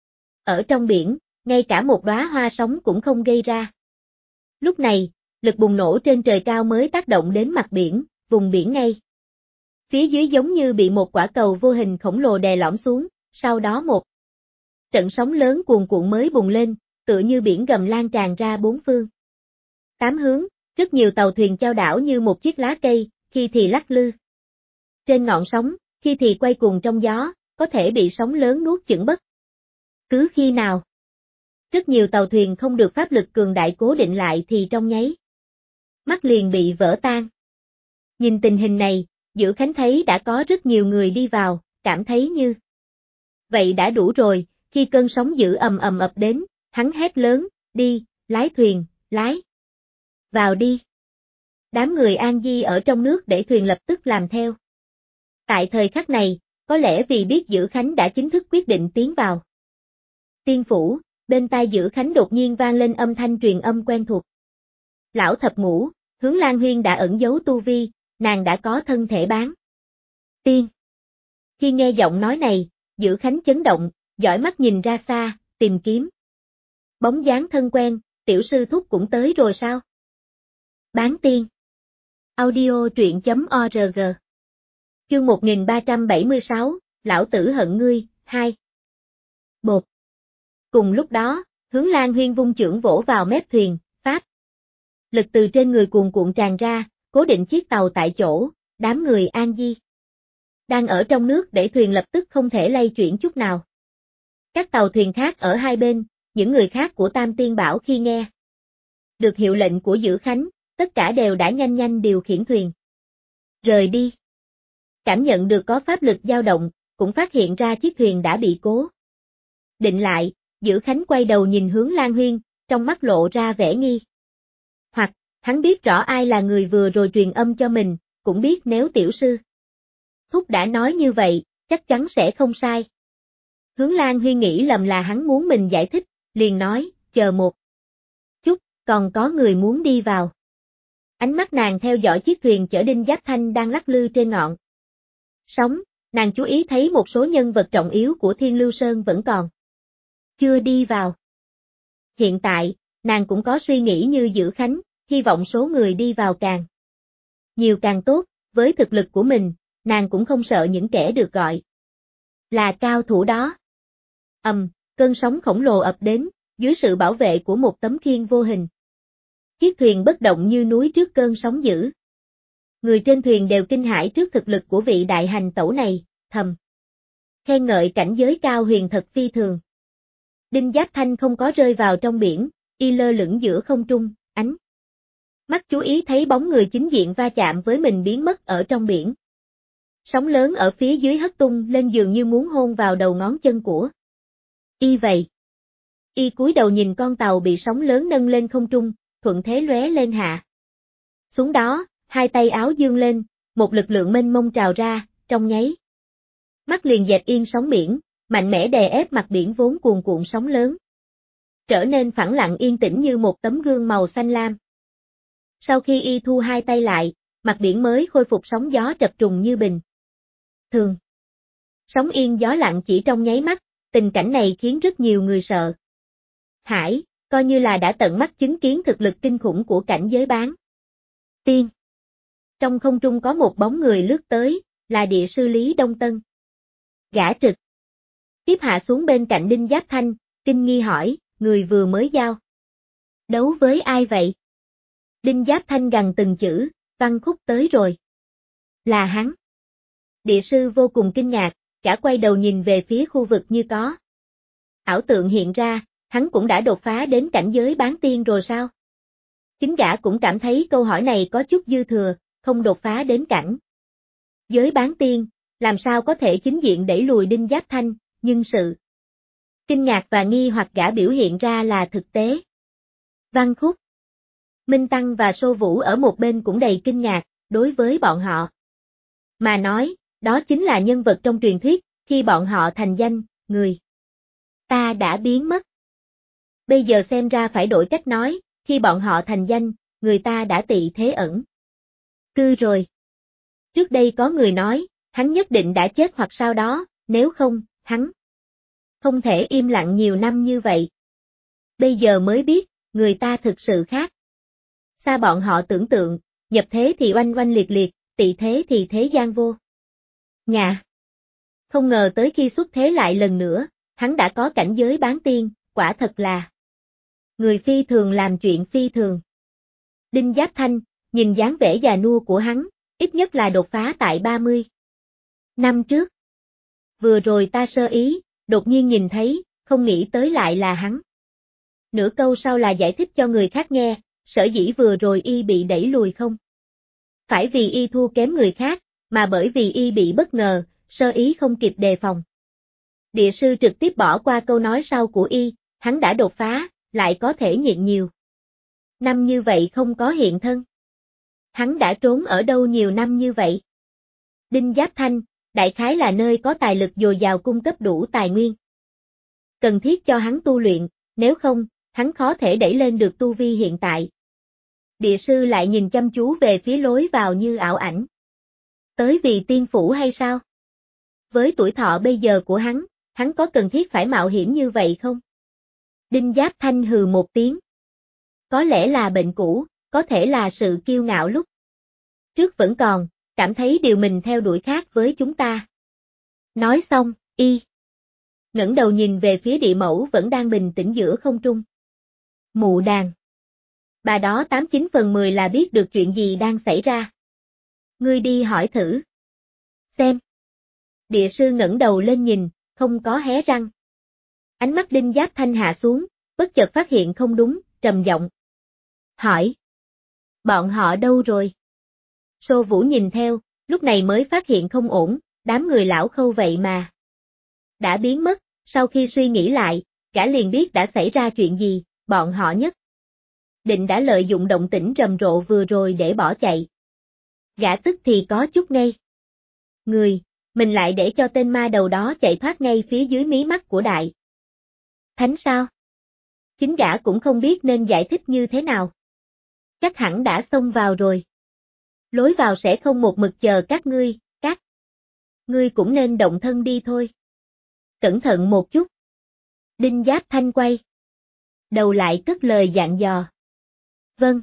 Ở trong biển, ngay cả một đóa hoa sóng cũng không gây ra. Lúc này, lực bùng nổ trên trời cao mới tác động đến mặt biển, vùng biển ngay phía dưới giống như bị một quả cầu vô hình khổng lồ đè lõm xuống, sau đó một trận sóng lớn cuồn cuộn mới bùng lên, tựa như biển gầm lan tràn ra bốn phương tám hướng, rất nhiều tàu thuyền chao đảo như một chiếc lá cây, khi thì lắc lư trên ngọn sóng, khi thì quay cuồng trong gió, có thể bị sóng lớn nuốt chửng bất cứ khi nào. Rất nhiều tàu thuyền không được pháp lực cường đại cố định lại thì trong nháy mắt liền bị vỡ tan. Nhìn tình hình này, Giữ Khánh thấy đã có rất nhiều người đi vào, cảm thấy như vậy đã đủ rồi, khi cơn sóng dữ ầm ầm ập đến, hắn hét lớn, đi, lái thuyền, lái vào đi. Đám người An Di ở trong nước để thuyền lập tức làm theo. Tại thời khắc này, có lẽ vì biết Giữ Khánh đã chính thức quyết định tiến vào tiên phủ, bên tai Giữ Khánh đột nhiên vang lên âm thanh truyền âm quen thuộc. Lão thập ngũ, Hướng Lan Huyên đã ẩn giấu tu vi, nàng đã có thân thể bán tiên. Khi nghe giọng nói này, Giữ Khánh chấn động, dõi mắt nhìn ra xa, tìm kiếm bóng dáng thân quen, tiểu sư thúc cũng tới rồi sao? Bán tiên. Audio truyện.org. Chương 1376, Lão tử hận ngươi, 2. Bột. Cùng lúc đó, Hướng Lan Huyên vung chưởng vỗ vào mép thuyền, pháp lực từ trên người cuồn cuộn tràn ra, cố định chiếc tàu tại chỗ, đám người An Di đang ở trong nước để thuyền lập tức không thể lay chuyển chút nào. Các tàu thuyền khác ở hai bên, những người khác của Tam Tiên Bảo khi nghe được hiệu lệnh của Giữ Khánh, tất cả đều đã nhanh nhanh điều khiển thuyền rời đi. Cảm nhận được có pháp lực dao động, cũng phát hiện ra chiếc thuyền đã bị cố định lại, Giữ Khánh quay đầu nhìn Hướng Lan Huyên, trong mắt lộ ra vẻ nghi hoặc, hắn biết rõ ai là người vừa rồi truyền âm cho mình, cũng biết nếu tiểu sư thúc đã nói như vậy, chắc chắn sẽ không sai. Hướng Lan Huy nghĩ lầm là hắn muốn mình giải thích, liền nói, chờ một chút, còn có người muốn đi vào. Ánh mắt nàng theo dõi chiếc thuyền chở Đinh Giáp Thanh đang lắc lư trên ngọn sóng, nàng chú ý thấy một số nhân vật trọng yếu của Thiên Lưu Sơn vẫn còn chưa đi vào. Hiện tại, nàng cũng có suy nghĩ như Dữ Khánh, hy vọng số người đi vào càng nhiều càng tốt, với thực lực của mình, nàng cũng không sợ những kẻ được gọi là cao thủ đó. Cơn sóng khổng lồ ập đến, dưới sự bảo vệ của một tấm khiên vô hình. Chiếc thuyền bất động như núi trước cơn sóng dữ. Người trên thuyền đều kinh hãi trước thực lực của vị đại hành tẩu này, thầm khen ngợi cảnh giới cao huyền thật phi thường. Đinh Giáp Thanh không có rơi vào trong biển, y lơ lửng giữa không trung, ánh mắt chú ý thấy bóng người chính diện va chạm với mình biến mất ở trong biển. Sóng lớn ở phía dưới hất tung lên dường như muốn hôn vào đầu ngón chân của y vậy. Y cúi đầu nhìn con tàu bị sóng lớn nâng lên không trung, thuận thế lóe lên hạ xuống đó, hai tay áo dương lên, một lực lượng mênh mông trào ra, trong nháy mắt liền dẹp yên sóng biển, mạnh mẽ đè ép mặt biển vốn cuồn cuộn sóng lớn, trở nên phẳng lặng yên tĩnh như một tấm gương màu xanh lam. Sau khi y thu hai tay lại, mặt biển mới khôi phục sóng gió trập trùng như bình thường. Sóng yên gió lặng chỉ trong nháy mắt, tình cảnh này khiến rất nhiều người sợ hãi, coi như là đã tận mắt chứng kiến thực lực kinh khủng của cảnh giới bán tiên. Trong không trung có một bóng người lướt tới, là địa sư Lý Đông Tân. Gã trực tiếp hạ xuống bên cạnh Đinh Giáp Thanh, kinh nghi hỏi, người vừa mới giao đấu với ai vậy? Đinh Giáp Thanh gằn từng chữ, Văn Khúc tới rồi. Là hắn. Địa sư vô cùng kinh ngạc, cả quay đầu nhìn về phía khu vực như có ảo tượng hiện ra, hắn cũng đã đột phá đến cảnh giới bán tiên rồi sao? Chính gã cũng cảm thấy câu hỏi này có chút dư thừa, không đột phá đến cảnh giới bán tiên, làm sao có thể chính diện đẩy lùi Đinh Giáp Thanh, nhưng sự kinh ngạc và nghi hoặc gã biểu hiện ra là thực tế. Văn Khúc, Minh Tăng và Sô Vũ ở một bên cũng đầy kinh ngạc, đối với bọn họ mà nói, đó chính là nhân vật trong truyền thuyết, khi bọn họ thành danh, người ta đã biến mất. Bây giờ xem ra phải đổi cách nói, khi bọn họ thành danh, người ta đã tị thế ẩn cư rồi. Trước đây có người nói, hắn nhất định đã chết hoặc sau đó, nếu không, hắn không thể im lặng nhiều năm như vậy. Bây giờ mới biết, người ta thực sự khác xa bọn họ tưởng tượng, nhập thế thì oanh oanh liệt liệt, tị thế thì thế gian vô ngã. Không ngờ tới khi xuất thế lại lần nữa, hắn đã có cảnh giới bán tiên, quả thật là người phi thường làm chuyện phi thường. Đinh Giáp Thanh, nhìn dáng vẻ già nua của hắn, ít nhất là đột phá tại 30 năm trước. Vừa rồi ta sơ ý, đột nhiên nhìn thấy, không nghĩ tới lại là hắn. Nửa câu sau là giải thích cho người khác nghe, sở dĩ vừa rồi y bị đẩy lùi không phải vì y thua kém người khác, mà bởi vì y bị bất ngờ, sơ ý không kịp đề phòng. Địa sư trực tiếp bỏ qua câu nói sau của y, hắn đã đột phá, lại có thể nhịn nhiều năm như vậy không có hiện thân. Hắn đã trốn ở đâu nhiều năm như vậy? Đinh Giáp Thanh, đại khái là nơi có tài lực dồi dào cung cấp đủ tài nguyên cần thiết cho hắn tu luyện, nếu không, hắn khó thể đẩy lên được tu vi hiện tại. Địa sư lại nhìn chăm chú về phía lối vào như ảo ảnh. Tới vì tiên phủ hay sao? Với tuổi thọ bây giờ của hắn có cần thiết phải mạo hiểm như vậy không? Đinh Giáp Thanh hừ một tiếng. Có lẽ là bệnh cũ, có thể là sự kiêu ngạo lúc trước vẫn còn, cảm thấy điều mình theo đuổi khác với chúng ta. Nói xong, y ngẩng đầu nhìn về phía địa mẫu vẫn đang bình tĩnh giữa không trung. Mụ đàn. Bà đó 89/10 là biết được chuyện gì đang xảy ra. Ngươi đi hỏi thử. Xem. Địa sư ngẩng đầu lên nhìn, không có hé răng. Ánh mắt Đinh Giáp Thanh hạ xuống, bất chợt phát hiện không đúng, trầm giọng. Hỏi. Bọn họ đâu rồi? Sô Vũ nhìn theo, lúc này mới phát hiện không ổn, đám người lão Khâu vậy mà đã biến mất, sau khi suy nghĩ lại, gã liền biết đã xảy ra chuyện gì, bọn họ nhất định đã lợi dụng động tĩnh rầm rộ vừa rồi để bỏ chạy. Gã tức thì có chút ngây người, mình lại để cho tên ma đầu đó chạy thoát ngay phía dưới mí mắt của Đại Thánh sao? Chính gã cũng không biết nên giải thích như thế nào. Chắc hẳn đã xông vào rồi. Lối vào sẽ không một mực chờ các ngươi cũng nên động thân đi thôi. Cẩn thận một chút. Đinh Giáp Thanh quay đầu lại cất lời dặn dò. Vâng.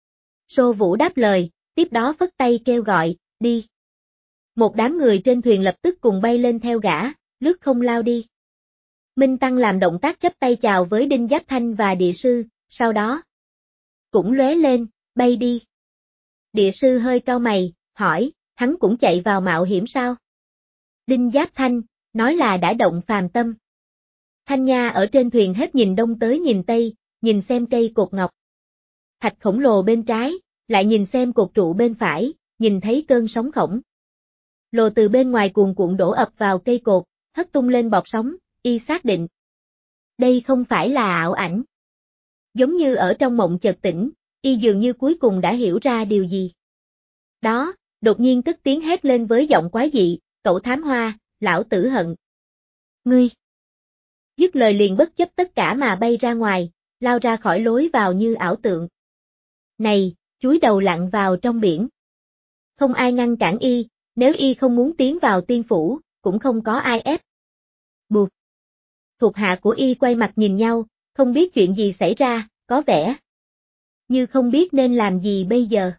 Sô Vũ đáp lời, tiếp đó phất tay kêu gọi, đi. Một đám người trên thuyền lập tức cùng bay lên theo gã, lướt không lao đi. Minh Tăng làm động tác chắp tay chào với Đinh Giáp Thanh và địa sư, sau đó cũng lóe lên, bay đi. Địa sư hơi cau mày, hỏi, hắn cũng chạy vào mạo hiểm sao? Đinh Giáp Thanh, nói là đã động phàm tâm. Thanh Nha ở trên thuyền hết nhìn đông tới nhìn tây, nhìn xem cây cột ngọc thạch khổng lồ bên trái, lại nhìn xem cột trụ bên phải, nhìn thấy cơn sóng khổng lồ từ bên ngoài cuồn cuộn đổ ập vào cây cột, hất tung lên bọt sóng, y xác định. Đây không phải là ảo ảnh. Giống như ở trong mộng chợt tỉnh, y dường như cuối cùng đã hiểu ra điều gì. Đó, đột nhiên cất tiếng hét lên với giọng quái dị, cậu thám hoa, lão tử hận. Ngươi! Dứt lời liền bất chấp tất cả mà bay ra ngoài, lao ra khỏi lối vào như ảo tượng. Này, chúi đầu lặn vào trong biển. Không ai ngăn cản y, nếu y không muốn tiến vào tiên phủ, cũng không có ai ép. Buộc. Thuộc hạ của y quay mặt nhìn nhau, không biết chuyện gì xảy ra, có vẻ như không biết nên làm gì bây giờ.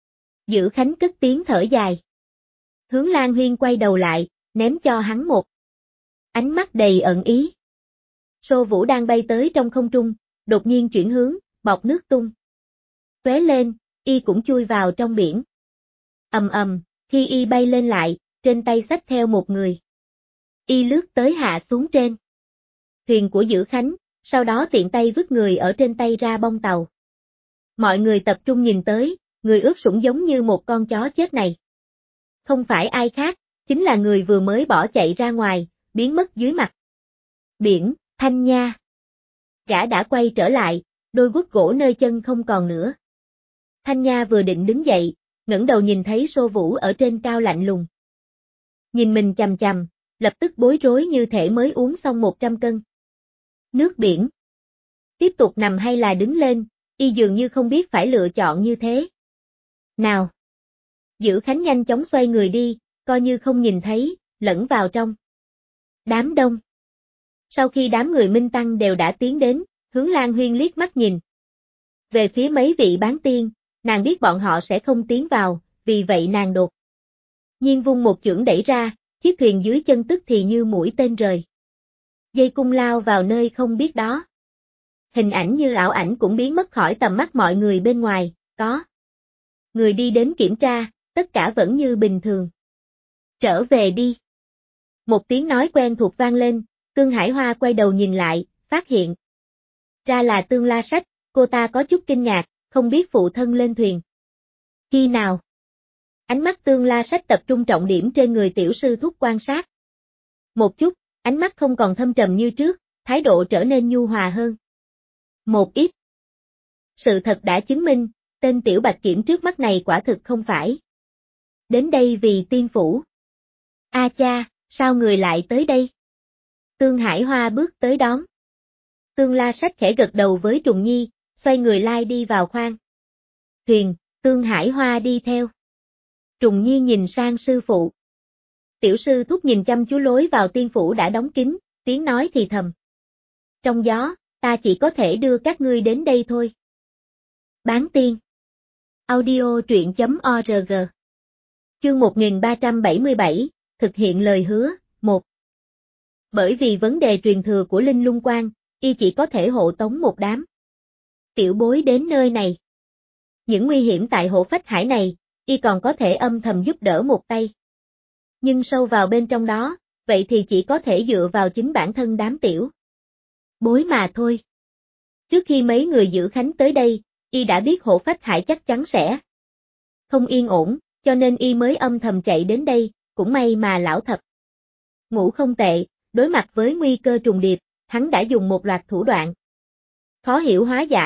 Dữ Khánh cất tiếng thở dài. Hướng Lan Huyên quay đầu lại, ném cho hắn một ánh mắt đầy ẩn ý. Sô Vũ đang bay tới trong không trung, đột nhiên chuyển hướng, bọt nước tung tóe lên, y cũng chui vào trong biển. Ầm ầm, khi y bay lên lại, trên tay xách theo một người. Y lướt tới hạ xuống trên thuyền của Dữ Khánh, sau đó tiện tay vứt người ở trên tay ra bong tàu. Mọi người tập trung nhìn tới, người ướt sũng giống như một con chó chết này. Không phải ai khác, chính là người vừa mới bỏ chạy ra ngoài, biến mất dưới mặt biển, Thanh Nha. Gã đã quay trở lại, đôi guốc gỗ nơi chân không còn nữa. Thanh Nha vừa định đứng dậy, ngẩng đầu nhìn thấy Sô Vũ ở trên cao lạnh lùng. Nhìn mình chằm chằm, lập tức bối rối như thể mới uống xong 100 cân nước biển. Tiếp tục nằm hay là đứng lên, y dường như không biết phải lựa chọn như thế nào. Dữ Khánh nhanh chóng xoay người đi, coi như không nhìn thấy, lẫn vào trong đám đông. Sau khi đám người Minh Tăng đều đã tiến đến, Hướng Lan Huyên liếc mắt nhìn về phía mấy vị bán tiên, nàng biết bọn họ sẽ không tiến vào, vì vậy nàng đột nhiên vung một chưởng đẩy ra, chiếc thuyền dưới chân tức thì như mũi tên rời dây cung lao vào nơi không biết đó. Hình ảnh như ảo ảnh cũng biến mất khỏi tầm mắt mọi người bên ngoài, có người đi đến kiểm tra, tất cả vẫn như bình thường. Trở về đi. Một tiếng nói quen thuộc vang lên, Tương Hải Hoa quay đầu nhìn lại, phát hiện ra là Tương La Sách, cô ta có chút kinh ngạc, không biết phụ thân lên thuyền khi nào. Ánh mắt Tương La Sách tập trung trọng điểm trên người tiểu sư thúc quan sát. Một chút, ánh mắt không còn thâm trầm như trước, thái độ trở nên nhu hòa hơn. Một ít. Sự thật đã chứng minh, tên tiểu bạch kiểm trước mắt này quả thực không phải đến đây vì tiên phủ. A cha, sao người lại tới đây? Tương Hải Hoa bước tới đón. Tương La Sách khẽ gật đầu với Trùng Nhi, xoay người lai đi vào khoang thuyền, Tương Hải Hoa đi theo. Trùng Nhi nhìn sang sư phụ. Tiểu sư thúc nhìn chăm chú lối vào tiên phủ đã đóng kín, tiếng nói thì thầm. Trong gió, ta chỉ có thể đưa các ngươi đến đây thôi. Bán tiên. Audio truyện.org. Chương 1377, thực hiện lời hứa, 1. Bởi vì vấn đề truyền thừa của Linh Lung Quan, y chỉ có thể hộ tống một đám tiểu bối đến nơi này. Những nguy hiểm tại hộ phách hải này, y còn có thể âm thầm giúp đỡ một tay. Nhưng sâu vào bên trong đó, vậy thì chỉ có thể dựa vào chính bản thân đám tiểu bối mà thôi. Trước khi mấy người Giữ Khánh tới đây, y đã biết hộ phách hải chắc chắn sẽ không yên ổn, cho nên y mới âm thầm chạy đến đây, cũng may mà lão thập ngũ không tệ, đối mặt với nguy cơ trùng điệp, hắn đã dùng một loạt thủ đoạn khó hiểu hóa giải,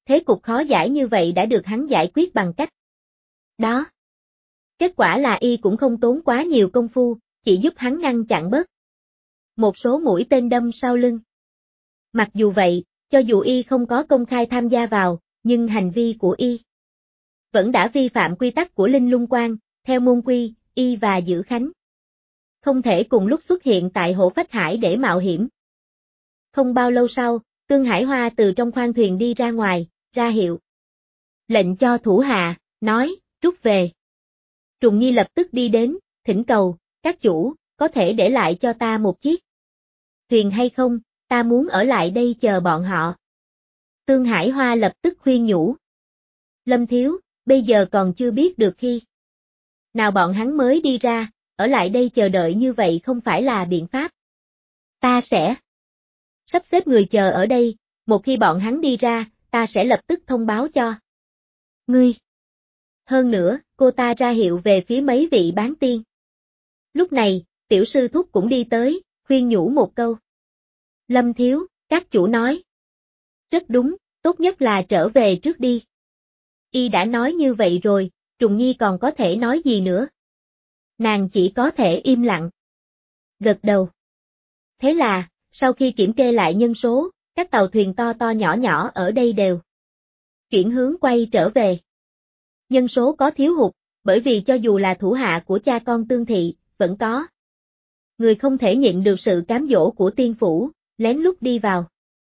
thế cục khó giải như vậy đã được hắn giải quyết bằng cách đó. Kết quả là y cũng không tốn quá nhiều công phu, chỉ giúp hắn ngăn chặn bớt một số mũi tên đâm sau lưng. Mặc dù vậy, cho dù y không có công khai tham gia vào, nhưng hành vi của y vẫn đã vi phạm quy tắc của Linh Lung Quan, theo môn quy, y và Dữ Khánh không thể cùng lúc xuất hiện tại Hổ Phách Hải để mạo hiểm. Không bao lâu sau, Tương Hải Hoa từ trong khoang thuyền đi ra ngoài, ra hiệu lệnh cho thủ hạ, nói, rút về. Trùng Nhi lập tức đi đến, thỉnh cầu, các chủ, có thể để lại cho ta một chiếc thuyền hay không, ta muốn ở lại đây chờ bọn họ. Tương Hải Hoa lập tức khuyên nhủ. Lâm thiếu, bây giờ còn chưa biết được khi nào bọn hắn mới đi ra, ở lại đây chờ đợi như vậy không phải là biện pháp. Ta sẽ sắp xếp người chờ ở đây, một khi bọn hắn đi ra, ta sẽ lập tức thông báo cho ngươi. Hơn nữa, cô ta ra hiệu về phía mấy vị bán tiên. Lúc này, tiểu sư thúc cũng đi tới, khuyên nhủ một câu. Lâm thiếu, các chủ nói. Rất đúng, tốt nhất là trở về trước đi. Y đã nói như vậy rồi, Trùng Nhi còn có thể nói gì nữa? Nàng chỉ có thể im lặng. Gật đầu. Thế là, sau khi kiểm kê lại nhân số, các tàu thuyền to to nhỏ nhỏ ở đây đều chuyển hướng quay trở về. Nhân số có thiếu hụt, bởi vì cho dù là thủ hạ của cha con Tương Thị, vẫn có người không thể nhịn được sự cám dỗ của tiên phủ, lén lút đi vào.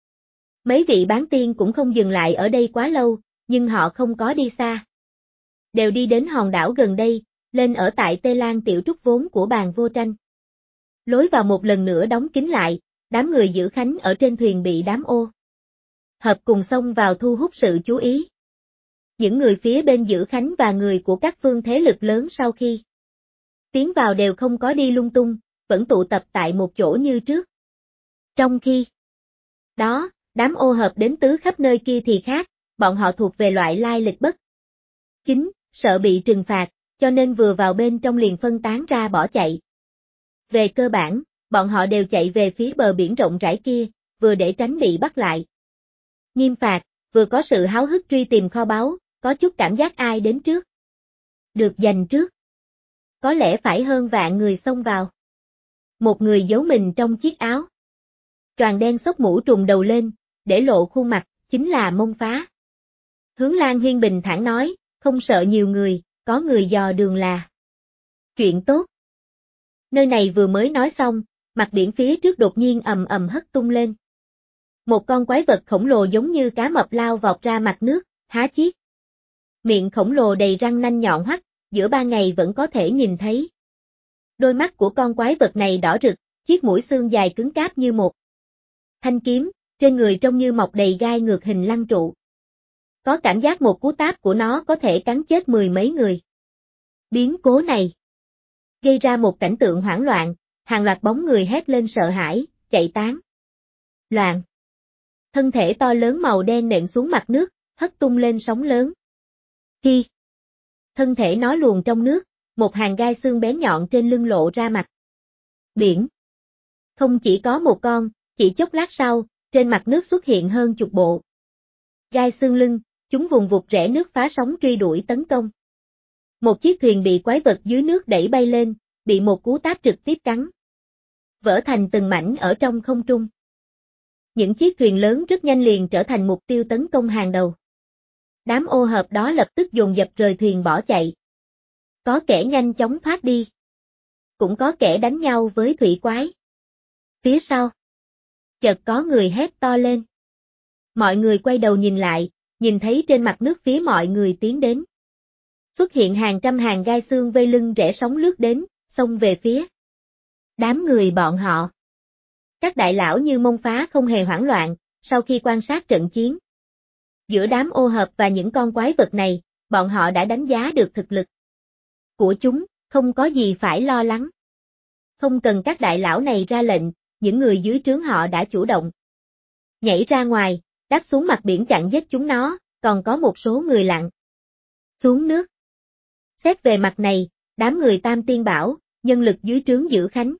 Mấy vị bán tiên cũng không dừng lại ở đây quá lâu, nhưng họ không có đi xa. Đều đi đến hòn đảo gần đây, lên ở tại Tê Lan tiểu trúc vốn của Bàn Vô Tranh. Lối vào một lần nữa đóng kín lại, đám người Dữ Khánh ở trên thuyền bị đám ô hợp cùng xông vào thu hút sự chú ý. Những người phía bên Dữ Khánh và người của các phương thế lực lớn sau khi tiến vào đều không có đi lung tung, vẫn tụ tập tại một chỗ như trước. Trong khi đó, đám ô hợp đến tứ khắp nơi kia thì khác, bọn họ thuộc về loại lai lịch bất chính, sợ bị trừng phạt, cho nên vừa vào bên trong liền phân tán ra bỏ chạy. Về cơ bản, bọn họ đều chạy về phía bờ biển rộng rãi kia, vừa để tránh bị bắt lại nghiêm phạt, vừa có sự háo hức truy tìm kho báu, có chút cảm giác ai đến trước được giành trước. Có lẽ phải hơn vạn người xông vào. Một người giấu mình trong chiếc áo choàng đen xốc mũ trùm đầu lên, để lộ khuôn mặt, chính là Mông Phá. Hướng Lan Huyên bình thản nói, không sợ nhiều người, có người dò đường là chuyện tốt. Nơi này vừa mới nói xong, mặt biển phía trước đột nhiên ầm ầm hất tung lên. Một con quái vật khổng lồ giống như cá mập lao vọt ra mặt nước, há chiếc miệng khổng lồ đầy răng nanh nhọn hoắt, giữa ban ngày vẫn có thể nhìn thấy. Đôi mắt của con quái vật này đỏ rực, chiếc mũi xương dài cứng cáp như một thanh kiếm, trên người trông như mọc đầy gai ngược hình lăng trụ. Có cảm giác một cú táp của nó có thể cắn chết mười mấy người. Biến cố này gây ra một cảnh tượng hoảng loạn, hàng loạt bóng người hét lên sợ hãi, chạy tán loạn. Thân thể to lớn màu đen nện xuống mặt nước, hất tung lên sóng lớn. Khi thân thể nó luồn trong nước, một hàng gai xương bén nhọn trên lưng lộ ra mặt biển. Không chỉ có một con, chỉ chốc lát sau, trên mặt nước xuất hiện hơn chục bộ gai xương lưng, chúng vùng vụt rẽ nước phá sóng truy đuổi tấn công. Một chiếc thuyền bị quái vật dưới nước đẩy bay lên, bị một cú táp trực tiếp cắn vỡ thành từng mảnh ở trong không trung. Những chiếc thuyền lớn rất nhanh liền trở thành mục tiêu tấn công hàng đầu. Đám ô hợp đó lập tức dồn dập rời thuyền bỏ chạy. Có kẻ nhanh chóng thoát đi. Cũng có kẻ đánh nhau với thủy quái. Phía sau, chợt có người hét to lên. Mọi người quay đầu nhìn lại, nhìn thấy trên mặt nước phía mọi người tiến đến. Xuất hiện hàng trăm hàng gai xương vây lưng rẽ sóng lướt đến, xông về phía đám người bọn họ. Các đại lão như Mông Phá không hề hoảng loạn, sau khi quan sát trận chiến giữa đám ô hợp và những con quái vật này, bọn họ đã đánh giá được thực lực của chúng, không có gì phải lo lắng. Không cần các đại lão này ra lệnh, những người dưới trướng họ đã chủ động nhảy ra ngoài, đáp xuống mặt biển chặn giết chúng nó, còn có một số người lặn xuống nước. Xét về mặt này, đám người Tam Tiên Bảo, nhân lực dưới trướng Dữ Khánh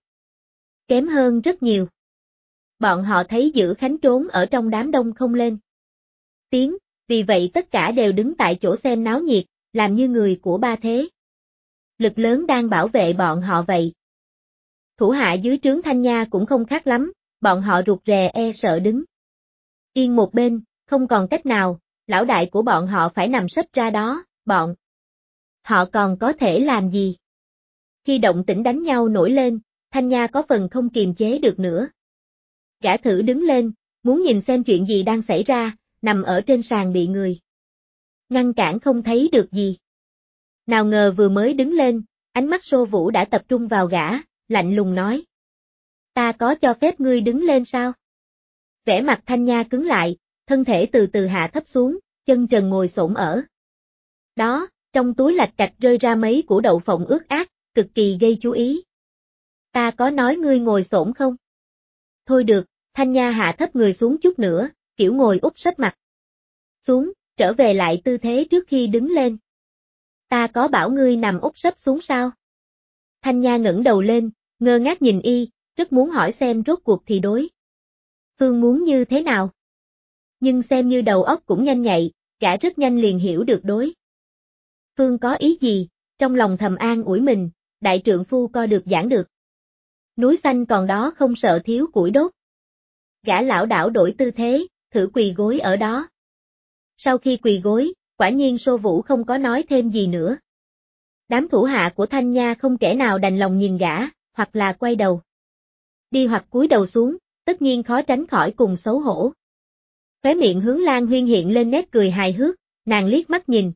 kém hơn rất nhiều. Bọn họ thấy Dữ Khánh trốn ở trong đám đông không lên tiếng, Vì vậy tất cả đều đứng tại chỗ xem náo nhiệt, làm như người của ba thế lực lớn đang bảo vệ bọn họ vậy. Thủ hạ dưới trướng Thanh Nha cũng không khác lắm, bọn họ rụt rè e sợ đứng yên một bên, không còn cách nào, lão đại của bọn họ phải nằm sấp ra đó, bọn họ còn có thể làm gì? Khi động tĩnh đánh nhau nổi lên, Thanh Nha có phần không kiềm chế được nữa. Gã thử đứng lên, muốn nhìn xem chuyện gì đang xảy ra, nằm ở trên sàn bị người ngăn cản không thấy được gì. Nào ngờ vừa mới đứng lên, ánh mắt Sô Vũ đã tập trung vào gã, lạnh lùng nói. Ta có cho phép ngươi đứng lên sao? Vẻ mặt Thanh Nha cứng lại, thân thể từ từ hạ thấp xuống, chân trần ngồi xổm ở đó, trong túi lạch cạch rơi ra mấy củ đậu phộng ướt át, cực kỳ gây chú ý. Ta có nói ngươi ngồi xổm không? Thôi được, Thanh Nha hạ thấp người xuống chút nữa, kiểu ngồi úp sấp mặt xuống, trở về lại tư thế trước khi đứng lên. Ta có bảo ngươi nằm úp sấp xuống sao? Thanh Nha ngẩng đầu lên, ngơ ngác nhìn y, rất muốn hỏi xem rốt cuộc thì đối phương muốn như thế nào. Nhưng xem như đầu óc cũng nhanh nhạy, gã rất nhanh liền hiểu được đối phương có ý gì, trong lòng thầm an ủi mình, đại trượng phu co được giảng được. Núi xanh còn đó không sợ thiếu củi đốt. Gã lão đảo đổi tư thế, thử quỳ gối ở đó. Sau khi quỳ gối, quả nhiên Sô Vũ không có nói thêm gì nữa. Đám thủ hạ của Thanh Nha không kẻ nào đành lòng nhìn gã, hoặc là quay đầu đi hoặc cúi đầu xuống, tất nhiên khó tránh khỏi cùng xấu hổ. Khóe miệng Hướng Lan Huyên hiện lên nét cười hài hước, nàng liếc mắt nhìn.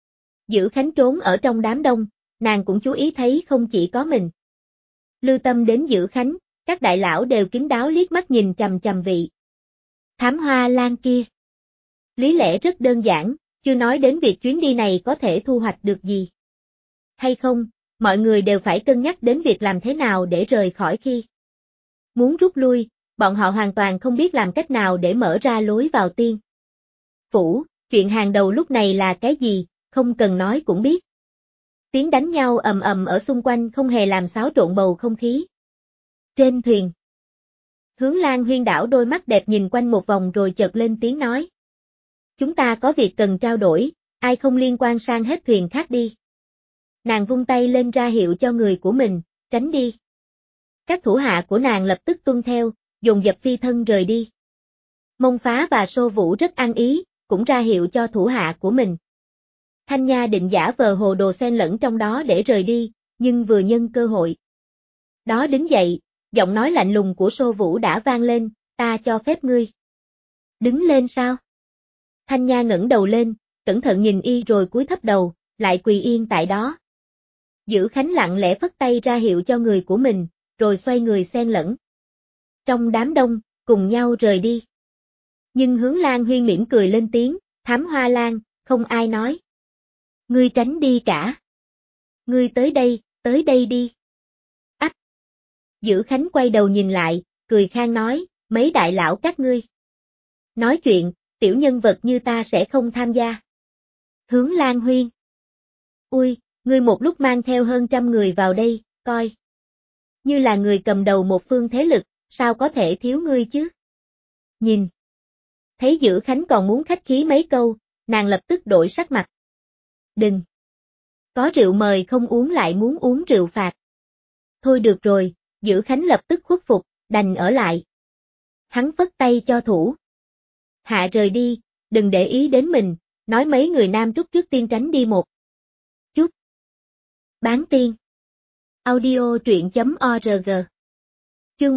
Giữ Khánh trốn ở trong đám đông, nàng cũng chú ý thấy không chỉ có mình lưu tâm đến Giữ Khánh, các đại lão đều kín đáo liếc mắt nhìn chằm chằm vị Thám Hoa Lan kia. Lý lẽ rất đơn giản, chưa nói đến việc chuyến đi này có thể thu hoạch được gì hay không, mọi người đều phải cân nhắc đến việc làm thế nào để rời khỏi khi muốn rút lui, bọn họ hoàn toàn không biết làm cách nào để mở ra lối vào tiên phủ, chuyện hàng đầu lúc này là cái gì, không cần nói cũng biết. Tiếng đánh nhau ầm ầm ở xung quanh không hề làm xáo trộn bầu không khí. Trên thuyền, Hướng Lan Huyên đảo đôi mắt đẹp nhìn quanh một vòng rồi chợt lên tiếng nói. Chúng ta có việc cần trao đổi, ai không liên quan sang hết thuyền khác đi. Nàng vung tay lên ra hiệu cho người của mình, tránh đi. Các thủ hạ của nàng lập tức tuân theo, dồn dập phi thân rời đi. Mông Phá và Sô Vũ rất ăn ý, cũng ra hiệu cho thủ hạ của mình. Thanh Nha định giả vờ hồ đồ xen lẫn trong đó để rời đi, nhưng vừa nhân cơ hội đó đứng dậy, giọng nói lạnh lùng của Sô Vũ đã vang lên, ta cho phép ngươi đứng lên sao? Thanh Nha ngẩng đầu lên, cẩn thận nhìn y rồi cúi thấp đầu, lại quỳ yên tại đó. Giữ Khánh lặng lẽ phất tay ra hiệu cho người của mình, rồi xoay người xen lẫn trong đám đông, cùng nhau rời đi. Nhưng Hướng Lan Huyên mỉm cười lên tiếng, Thám Hoa Lan, không ai nói. Ngươi tránh đi cả. Ngươi tới đây đi. Ách! Giữ Khánh quay đầu nhìn lại, cười khang nói, mấy đại lão các ngươi nói chuyện, tiểu nhân vật như ta sẽ không tham gia. Hướng Lan Huyên. Ui, ngươi một lúc mang theo hơn 100 người vào đây, coi. Như là người cầm đầu một phương thế lực, sao có thể thiếu ngươi chứ? Nhìn. Thấy Giữ Khánh còn muốn khách khí mấy câu, nàng lập tức đổi sắc mặt. Đừng. Có rượu mời không uống lại muốn uống rượu phạt. Thôi được rồi, Giữ Khánh lập tức khuất phục, đành ở lại. Hắn phất tay cho thủ hạ rời đi, đừng để ý đến mình, nói mấy người nam trúc trước tiên tránh đi một chút. Bán tiên. Audio truyện.org. Chương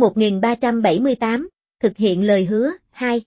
1378, thực hiện lời hứa, 2.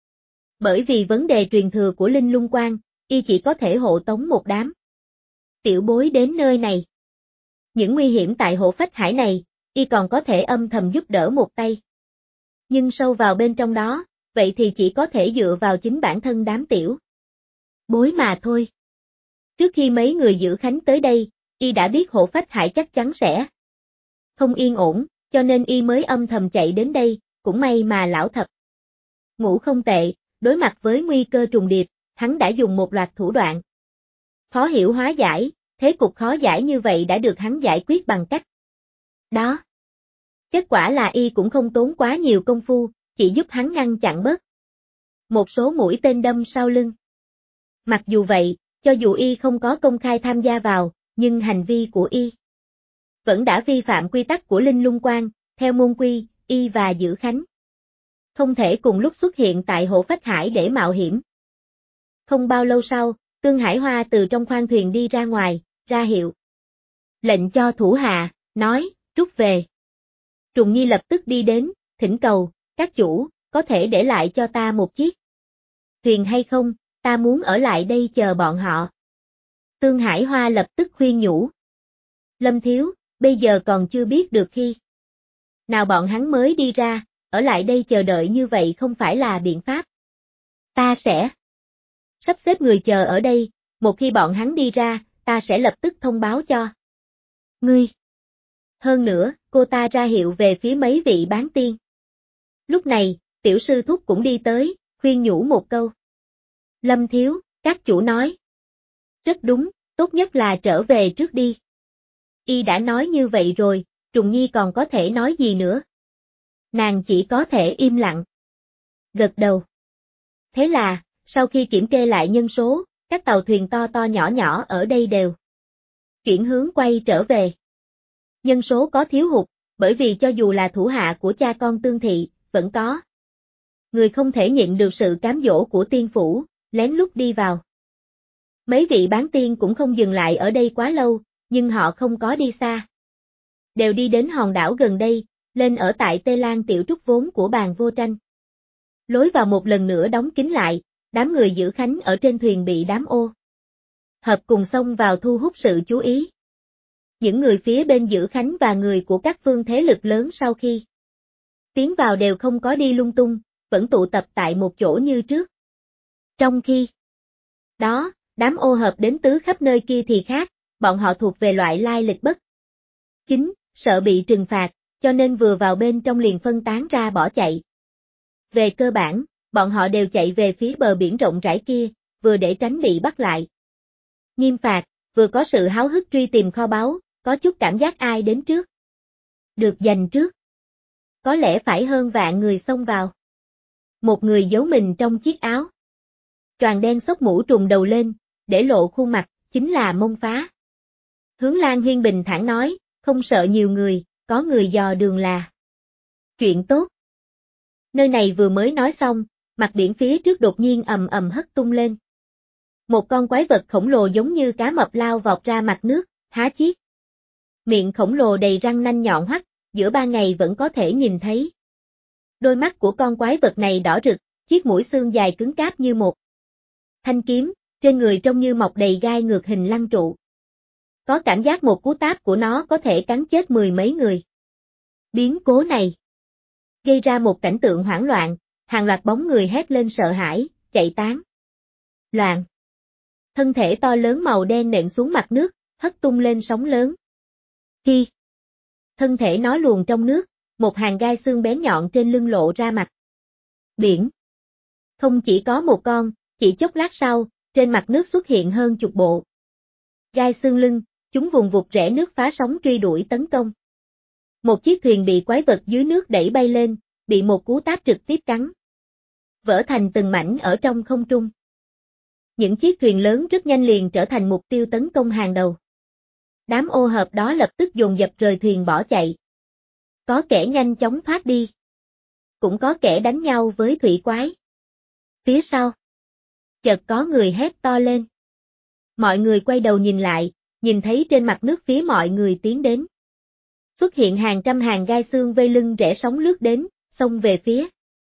Bởi vì vấn đề truyền thừa của Linh Lung Quan, y chỉ có thể hộ tống một đám tiểu bối đến nơi này. Những nguy hiểm tại hộ phách hải này, y còn có thể âm thầm giúp đỡ một tay. Nhưng sâu vào bên trong đó, vậy thì chỉ có thể dựa vào chính bản thân đám tiểu bối mà thôi. Trước khi mấy người Giữ Khánh tới đây, y đã biết hộ phách hải chắc chắn sẽ không yên ổn, cho nên y mới âm thầm chạy đến đây, cũng may mà lão thập ngũ không tệ, đối mặt với nguy cơ trùng điệp, hắn đã dùng một loạt thủ đoạn khó hiểu hóa giải, thế cục khó giải như vậy đã được hắn giải quyết bằng cách đó. Kết quả là y cũng không tốn quá nhiều công phu, chỉ giúp hắn ngăn chặn bớt một số mũi tên đâm sau lưng. Mặc dù vậy, cho dù y không có công khai tham gia vào, nhưng hành vi của y vẫn đã vi phạm quy tắc của Linh Lung Quan, theo môn quy, y và Dữ Khánh không thể cùng lúc xuất hiện tại Hổ Phách Hải để mạo hiểm. Không bao lâu sau, Tương Hải Hoa từ trong khoang thuyền đi ra ngoài, ra hiệu lệnh cho thủ hạ, nói, rút về. Trùng Nhi lập tức đi đến, thỉnh cầu, các chủ, có thể để lại cho ta một chiếc thuyền hay không, ta muốn ở lại đây chờ bọn họ. Tương Hải Hoa lập tức khuyên nhủ. Lâm thiếu, bây giờ còn chưa biết được khi nào bọn hắn mới đi ra, ở lại đây chờ đợi như vậy không phải là biện pháp. Ta sẽ sắp xếp người chờ ở đây, một khi bọn hắn đi ra, ta sẽ lập tức thông báo cho ngươi. Hơn nữa, cô ta ra hiệu về phía mấy vị bán tiên. Lúc này, tiểu sư thúc cũng đi tới, khuyên nhủ một câu. Lâm thiếu, các chủ nói. Rất đúng, tốt nhất là trở về trước đi. Y đã nói như vậy rồi, Trùng Nhi còn có thể nói gì nữa? Nàng chỉ có thể im lặng. Gật đầu. Thế là, sau khi kiểm kê lại nhân số, các tàu thuyền to to nhỏ nhỏ ở đây đều chuyển hướng quay trở về. Nhân số có thiếu hụt, bởi vì cho dù là thủ hạ của cha con Tương Thị, vẫn có người không thể nhịn được sự cám dỗ của tiên phủ, lén lút đi vào. Mấy vị bán tiên cũng không dừng lại ở đây quá lâu, nhưng họ không có đi xa. Đều đi đến hòn đảo gần đây, lên ở tại Tê Lan tiểu trúc vốn của Bàn Vô Tranh. Lối vào một lần nữa đóng kín lại, đám người Dữ Khánh ở trên thuyền bị đám ô hợp cùng xông vào thu hút sự chú ý. Những người phía bên Dữ Khánh và người của các phương thế lực lớn sau khi tiến vào đều không có đi lung tung, vẫn tụ tập tại một chỗ như trước. Trong khi đó, đám ô hợp đến tứ khắp nơi kia thì khác, bọn họ thuộc về loại lai lịch bất chính, sợ bị trừng phạt, cho nên vừa vào bên trong liền phân tán ra bỏ chạy. Về cơ bản, bọn họ đều chạy về phía bờ biển rộng rãi kia, vừa để tránh bị bắt lại. Nghiêm phạt, vừa có sự háo hức truy tìm kho báu, có chút cảm giác ai đến trước. Được giành trước. Có lẽ phải hơn vạn người xông vào. Một người giấu mình trong chiếc áo choàng đen xốc mũ trùm đầu lên, để lộ khuôn mặt, chính là Mông Phá. Hướng Lan Huyên bình thản nói, không sợ nhiều người, có người dò đường là chuyện tốt. Nơi này vừa mới nói xong, mặt biển phía trước đột nhiên ầm ầm hất tung lên. Một con quái vật khổng lồ giống như cá mập lao vọt ra mặt nước, há chiếc miệng khổng lồ đầy răng nanh nhọn hoắt, giữa ban ngày vẫn có thể nhìn thấy. Đôi mắt của con quái vật này đỏ rực, chiếc mũi xương dài cứng cáp như một thanh kiếm, trên người trông như mọc đầy gai ngược hình lăng trụ. Có cảm giác một cú táp của nó có thể cắn chết mười mấy người. Biến cố này gây ra một cảnh tượng hoảng loạn, hàng loạt bóng người hét lên sợ hãi, chạy tán loạn. Thân thể to lớn màu đen nện xuống mặt nước, hất tung lên sóng lớn. Khi thân thể nó luồn trong nước, một hàng gai xương bén nhọn trên lưng lộ ra mặt biển. Không chỉ có một con, chỉ chốc lát sau, trên mặt nước xuất hiện hơn chục bộ gai xương lưng, chúng vùng vụt rẽ nước phá sóng truy đuổi tấn công. Một chiếc thuyền bị quái vật dưới nước đẩy bay lên, bị một cú táp trực tiếp cắn vỡ thành từng mảnh ở trong không trung. Những chiếc thuyền lớn rất nhanh liền trở thành mục tiêu tấn công hàng đầu. Đám ô hợp đó lập tức dồn dập rời thuyền bỏ chạy. Có kẻ nhanh chóng thoát đi. Cũng có kẻ đánh nhau với thủy quái. Phía sau, chợt có người hét to lên. Mọi người quay đầu nhìn lại, nhìn thấy trên mặt nước phía mọi người tiến đến. Xuất hiện hàng trăm hàng gai xương vây lưng rẽ sóng lướt đến, xông về phía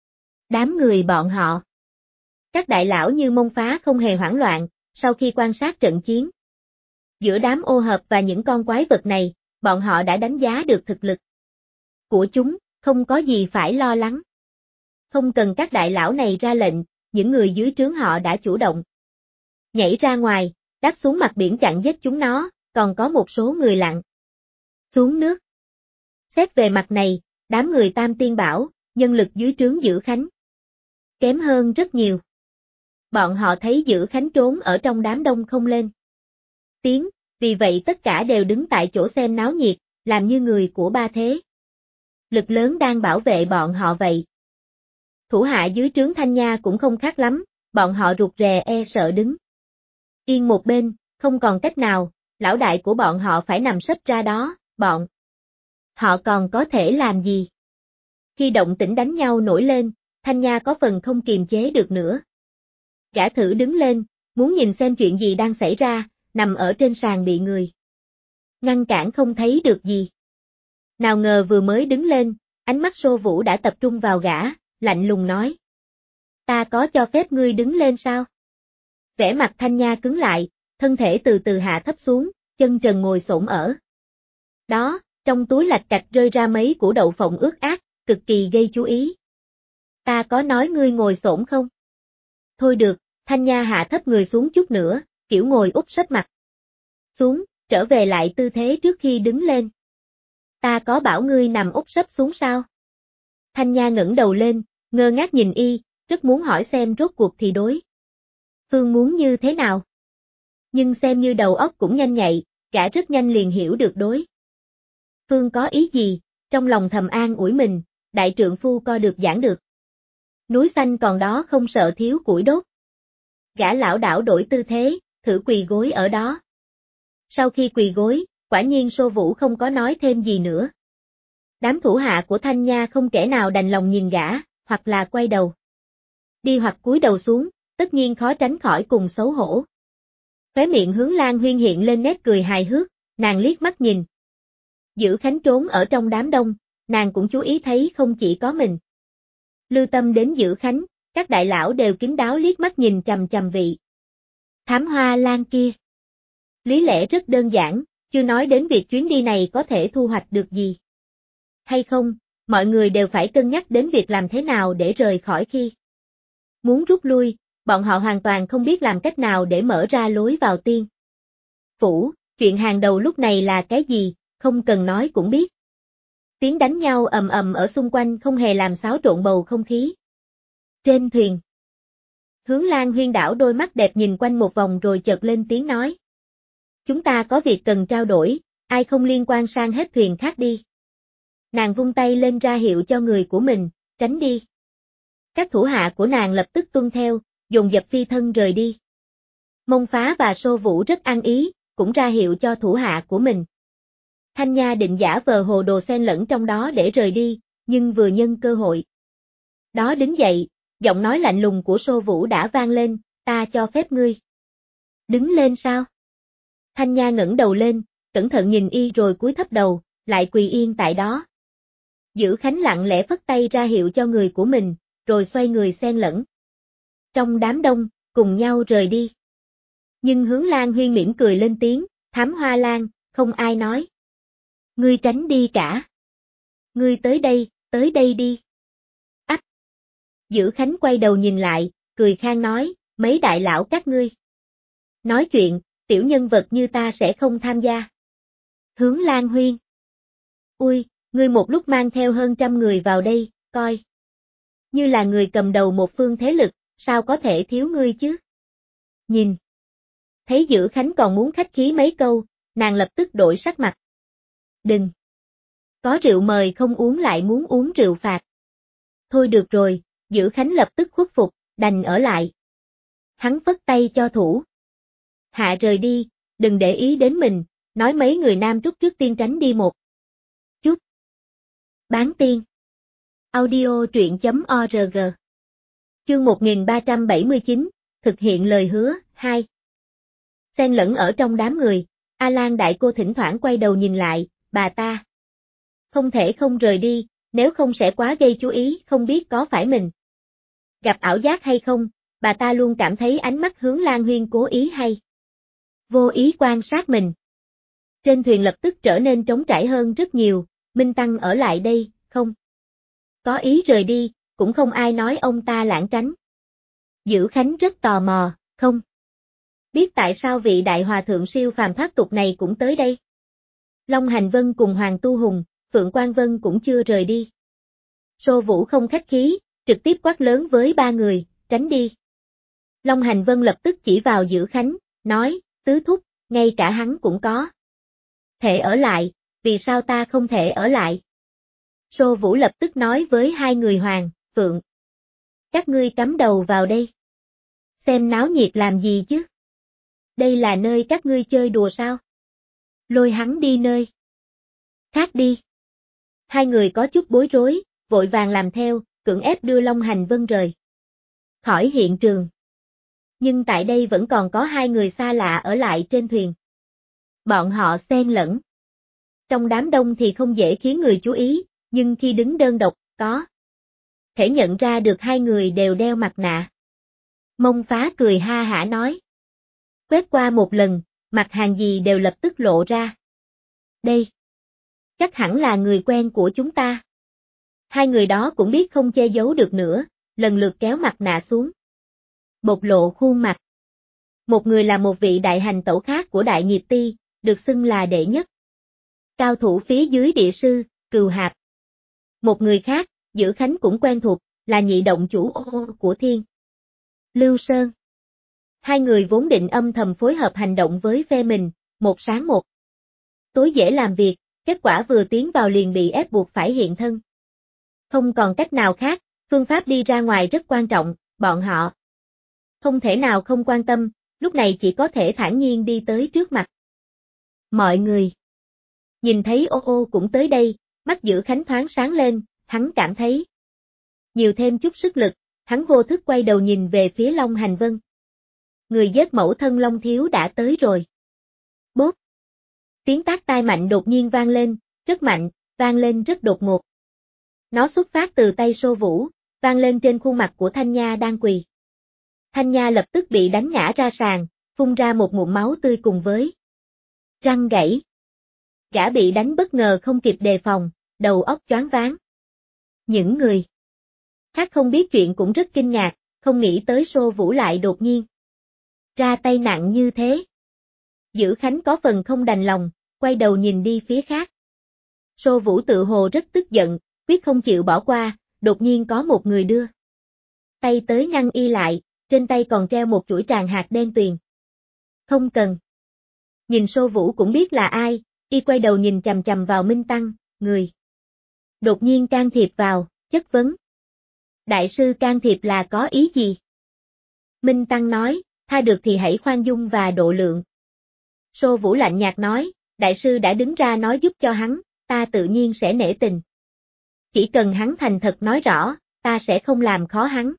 đám người bọn họ. Các đại lão như Mông Phá không hề hoảng loạn, sau khi quan sát trận chiến giữa đám ô hợp và những con quái vật này, bọn họ đã đánh giá được thực lực của chúng, không có gì phải lo lắng. Không cần các đại lão này ra lệnh, những người dưới trướng họ đã chủ động nhảy ra ngoài, đáp xuống mặt biển chặn giết chúng nó, còn có một số người lặn xuống nước. Xét về mặt này, đám người Tam Tiên Bảo, nhân lực dưới trướng Dữ Khánh kém hơn rất nhiều. Bọn họ thấy Dữ Khánh trốn ở trong đám đông không lên tiếng, vì vậy tất cả đều đứng tại chỗ xem náo nhiệt, làm như người của ba thế lực lớn đang bảo vệ bọn họ vậy. Thủ hạ dưới trướng Thanh Nha cũng không khác lắm, bọn họ rụt rè e sợ đứng Yên một bên, không còn cách nào, lão đại của bọn họ phải nằm sấp ra đó, bọn họ còn có thể làm gì? Khi động tĩnh đánh nhau nổi lên, Thanh Nha có phần không kiềm chế được nữa. Gã thử đứng lên, muốn nhìn xem chuyện gì đang xảy ra, nằm ở trên sàn bị người ngăn cản không thấy được gì. Nào ngờ vừa mới đứng lên, ánh mắt Sô Vũ đã tập trung vào gã, lạnh lùng nói. Ta có cho phép ngươi đứng lên sao? Vẻ mặt Thanh Nha cứng lại, thân thể từ từ hạ thấp xuống, chân trần ngồi xổm ở. Đó, trong túi lạch cạch rơi ra mấy củ đậu phộng ướt át, cực kỳ gây chú ý. Ta có nói ngươi ngồi xổm không? Thôi được, Thanh Nha hạ thấp người xuống chút nữa, kiểu ngồi úp sấp mặt xuống, trở về lại tư thế trước khi đứng lên. Ta có bảo ngươi nằm úp sấp xuống sao? Thanh Nha ngẩng đầu lên, ngơ ngác nhìn y, rất muốn hỏi xem rốt cuộc thì đối phương muốn như thế nào. Nhưng xem như đầu óc cũng nhanh nhạy, gã rất nhanh liền hiểu được đối phương có ý gì, trong lòng thầm an ủi mình, đại trượng phu co được giảng được. Núi xanh còn đó không sợ thiếu củi đốt. Gã lão đảo đổi tư thế, thử quỳ gối ở đó. Sau khi quỳ gối, quả nhiên Sô Vũ không có nói thêm gì nữa. Đám thủ hạ của Thanh Nha không kẻ nào đành lòng nhìn gã, hoặc là quay đầu đi hoặc cúi đầu xuống, tất nhiên khó tránh khỏi cùng xấu hổ. Khóe miệng Hướng Lan Huyên hiện lên nét cười hài hước, nàng liếc mắt nhìn. Giữ Khánh trốn ở trong đám đông, nàng cũng chú ý thấy không chỉ có mình. Lưu tâm đến Giữ Khánh, các đại lão đều kín đáo liếc mắt nhìn chằm chằm vị Thám Hoa Lan kia. Lý lẽ rất đơn giản, chưa nói đến việc chuyến đi này có thể thu hoạch được gì hay không, mọi người đều phải cân nhắc đến việc làm thế nào để rời khỏi khi muốn rút lui, bọn họ hoàn toàn không biết làm cách nào để mở ra lối vào tiên phủ, chuyện hàng đầu lúc này là cái gì, không cần nói cũng biết. Tiếng đánh nhau ầm ầm ở xung quanh không hề làm xáo trộn bầu không khí. Trên thuyền, Hướng Lan Huyên đảo đôi mắt đẹp nhìn quanh một vòng rồi chợt lên tiếng nói. Chúng ta có việc cần trao đổi, ai không liên quan sang hết thuyền khác đi. Nàng vung tay lên ra hiệu cho người của mình, tránh đi. Các thủ hạ của nàng lập tức tuân theo, dồn dập phi thân rời đi. Mông Phá và Sô Vũ rất ăn ý, cũng ra hiệu cho thủ hạ của mình. Thanh Nha định giả vờ hồ đồ xen lẫn trong đó để rời đi, nhưng vừa nhân cơ hội đó đứng dậy, giọng nói lạnh lùng của Sô Vũ đã vang lên, ta cho phép ngươi đứng lên sao? Thanh Nha ngẩng đầu lên, cẩn thận nhìn y rồi cúi thấp đầu, lại quỳ yên tại đó. Giữ Khánh lặng lẽ phất tay ra hiệu cho người của mình, rồi xoay người xen lẫn trong đám đông, cùng nhau rời đi. Nhưng Hướng Lan Huyên mỉm cười lên tiếng, Thám Hoa Lan, không ai nói. Ngươi tránh đi cả. Ngươi tới đây đi. Ách! Giữ Khánh quay đầu nhìn lại, cười khang nói, mấy đại lão các ngươi nói chuyện, tiểu nhân vật như ta sẽ không tham gia. Hướng Lan Huyên. Ui, ngươi một lúc mang theo hơn 100 người vào đây, coi. Như là người cầm đầu một phương thế lực, sao có thể thiếu ngươi chứ? Nhìn. Thấy Giữ Khánh còn muốn khách khí mấy câu, nàng lập tức đổi sắc mặt. Đừng. Có rượu mời không uống lại muốn uống rượu phạt. Thôi được rồi, Giữ Khánh lập tức khuất phục, đành ở lại. Hắn phất tay cho thủ hạ rời đi, đừng để ý đến mình, nói mấy người nam trúc trước tiên tránh đi một chút. Bán tiên. Audio truyện.org. Chương 1379, thực hiện lời hứa, 2. Xen lẫn ở trong đám người, A Lan đại cô thỉnh thoảng quay đầu nhìn lại, bà ta không thể không rời đi, nếu không sẽ quá gây chú ý, không biết có phải mình gặp ảo giác hay không, bà ta luôn cảm thấy ánh mắt Hướng Lan Huyên cố ý hay vô ý quan sát mình. Trên thuyền lập tức trở nên trống trải hơn rất nhiều, Minh Tăng ở lại đây, không có ý rời đi, cũng không ai nói ông ta lảng tránh. Giữ Khánh rất tò mò, không biết tại sao vị đại hòa thượng siêu phàm thoát tục này cũng tới đây. Long Hành Vân cùng Hoàng Tu Hùng, Phượng Quang Vân cũng chưa rời đi. Sô Vũ không khách khí, trực tiếp quát lớn với ba người, tránh đi. Long Hành Vân lập tức chỉ vào Giữ Khánh, nói, tứ thúc, ngay cả hắn cũng có thể ở lại, vì sao ta không thể ở lại? Sô Vũ lập tức nói với hai người Hoàng, Phượng. Các ngươi cắm đầu vào đây. Xem náo nhiệt làm gì chứ? Đây là nơi các ngươi chơi đùa sao? Lôi hắn đi nơi khác đi. Hai người có chút bối rối, vội vàng làm theo, cưỡng ép đưa Long Hành Vân rời khỏi hiện trường. Nhưng tại đây vẫn còn có hai người xa lạ ở lại trên thuyền. Bọn họ xen lẫn trong đám đông thì không dễ khiến người chú ý, nhưng khi đứng đơn độc, có thể nhận ra được hai người đều đeo mặt nạ. Mông Phá cười ha hả nói. Quét qua một lần, mặt hàng gì đều lập tức lộ ra. Đây, chắc hẳn là người quen của chúng ta. Hai người đó cũng biết không che giấu được nữa, lần lượt kéo mặt nạ xuống. Bộc lộ khuôn mặt. Một người là một vị đại hành tẩu khác của Đại Nghiệp Ti, được xưng là đệ nhất cao thủ phía dưới địa sư, Cừu Hạp. Một người khác, Dữ Khánh cũng quen thuộc, là nhị động chủ của Thiên Lưu Sơn. Hai người vốn định âm thầm phối hợp hành động với phe mình, một sáng một tối dễ làm việc, kết quả vừa tiến vào liền bị ép buộc phải hiện thân. Không còn cách nào khác, phương pháp đi ra ngoài rất quan trọng, bọn họ không thể nào không quan tâm, lúc này chỉ có thể thản nhiên đi tới trước mặt mọi người. Nhìn thấy ô cũng tới đây, mắt Dữ Khánh thoáng sáng lên, hắn cảm thấy nhiều thêm chút sức lực, hắn vô thức quay đầu nhìn về phía Long Hành Vân. Người giết mẫu thân Long Thiếu đã tới rồi. Bốp! Tiếng tát tai mạnh đột nhiên vang lên, rất mạnh, vang lên rất đột ngột. Nó xuất phát từ tay Sô Vũ, vang lên trên khuôn mặt của Thanh Nha đang quỳ. Thanh Nha lập tức bị đánh ngã ra sàn, phun ra một ngụm máu tươi cùng với răng gãy. Gã bị đánh bất ngờ không kịp đề phòng, đầu óc choáng váng. Những người khác không biết chuyện cũng rất kinh ngạc, không nghĩ tới Sô Vũ lại đột nhiên ra tay nặng như thế. Dữ Khánh có phần không đành lòng, quay đầu nhìn đi phía khác. Sô Vũ tự hồ rất tức giận, quyết không chịu bỏ qua, đột nhiên có một người đưa tay tới ngăn y lại, trên tay còn treo một chuỗi tràng hạt đen tuyền. Không cần. Nhìn Sô Vũ cũng biết là ai, y quay đầu nhìn chằm chằm vào Minh Tăng, người đột nhiên can thiệp vào, chất vấn. Đại sư can thiệp là có ý gì? Minh Tăng nói, tha được thì hãy khoan dung và độ lượng. Sô Vũ lạnh nhạt nói, đại sư đã đứng ra nói giúp cho hắn, ta tự nhiên sẽ nể tình. Chỉ cần hắn thành thật nói rõ, ta sẽ không làm khó hắn.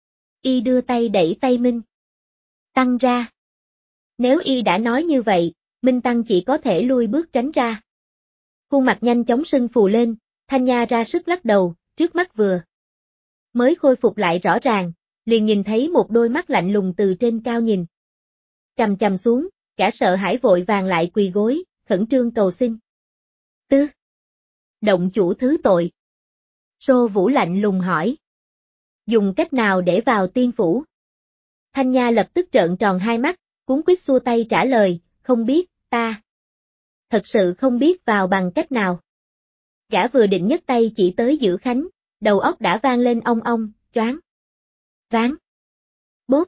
Y đưa tay đẩy tay Minh Tăng ra. Nếu y đã nói như vậy, Minh Tăng chỉ có thể lui bước tránh ra. Khuôn mặt nhanh chóng sưng phù lên, Thanh Nha ra sức lắc đầu, trước mắt vừa mới khôi phục lại rõ ràng, liền nhìn thấy một đôi mắt lạnh lùng từ trên cao nhìn chằm chằm xuống, cả sợ hãi vội vàng lại quỳ gối, khẩn trương cầu xin. Tư động chủ thứ tội. Sô Vũ lạnh lùng hỏi. Dùng cách nào để vào tiên phủ? Thanh Nha lập tức trợn tròn hai mắt, cuống quýt xua tay trả lời, không biết, ta thật sự không biết vào bằng cách nào. Gã vừa định nhấc tay chỉ tới Dữ Khánh, đầu óc đã vang lên ong ong, choáng váng. Bốp!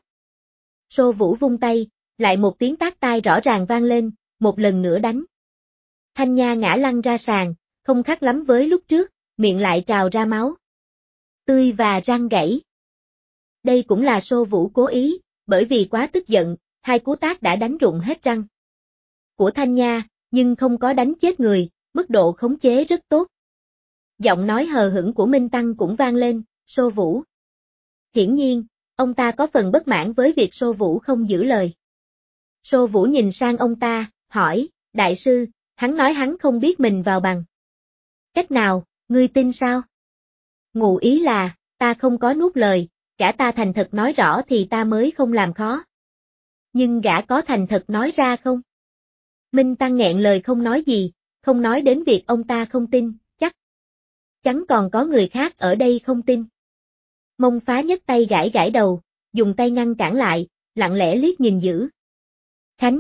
Sô Vũ vung tay, lại một tiếng tát tai rõ ràng vang lên, một lần nữa đánh. Thanh Nha ngã lăn ra sàn, không khác lắm với lúc trước, miệng lại trào ra máu tươi và răng gãy. Đây cũng là Sô Vũ cố ý, bởi vì quá tức giận, hai cú tát đã đánh rụng hết răng của Thanh Nha, nhưng không có đánh chết người, mức độ khống chế rất tốt. Giọng nói hờ hững của Minh Tăng cũng vang lên, Sô Vũ. Hiển nhiên, ông ta có phần bất mãn với việc Sô Vũ không giữ lời. Sô Vũ nhìn sang ông ta, hỏi, đại sư, hắn nói hắn không biết mình vào bằng cách nào, ngươi tin sao? Ngụ ý là, ta không có nuốt lời, cả ta thành thật nói rõ thì ta mới không làm khó. Nhưng gã có thành thật nói ra không? Minh Tăng nghẹn lời không nói gì, không nói đến việc ông ta không tin, chắc chắn còn có người khác ở đây không tin. Mông Phá nhấc tay gãi gãi đầu, dùng tay ngăn cản lại, lặng lẽ liếc nhìn Dữ Khánh.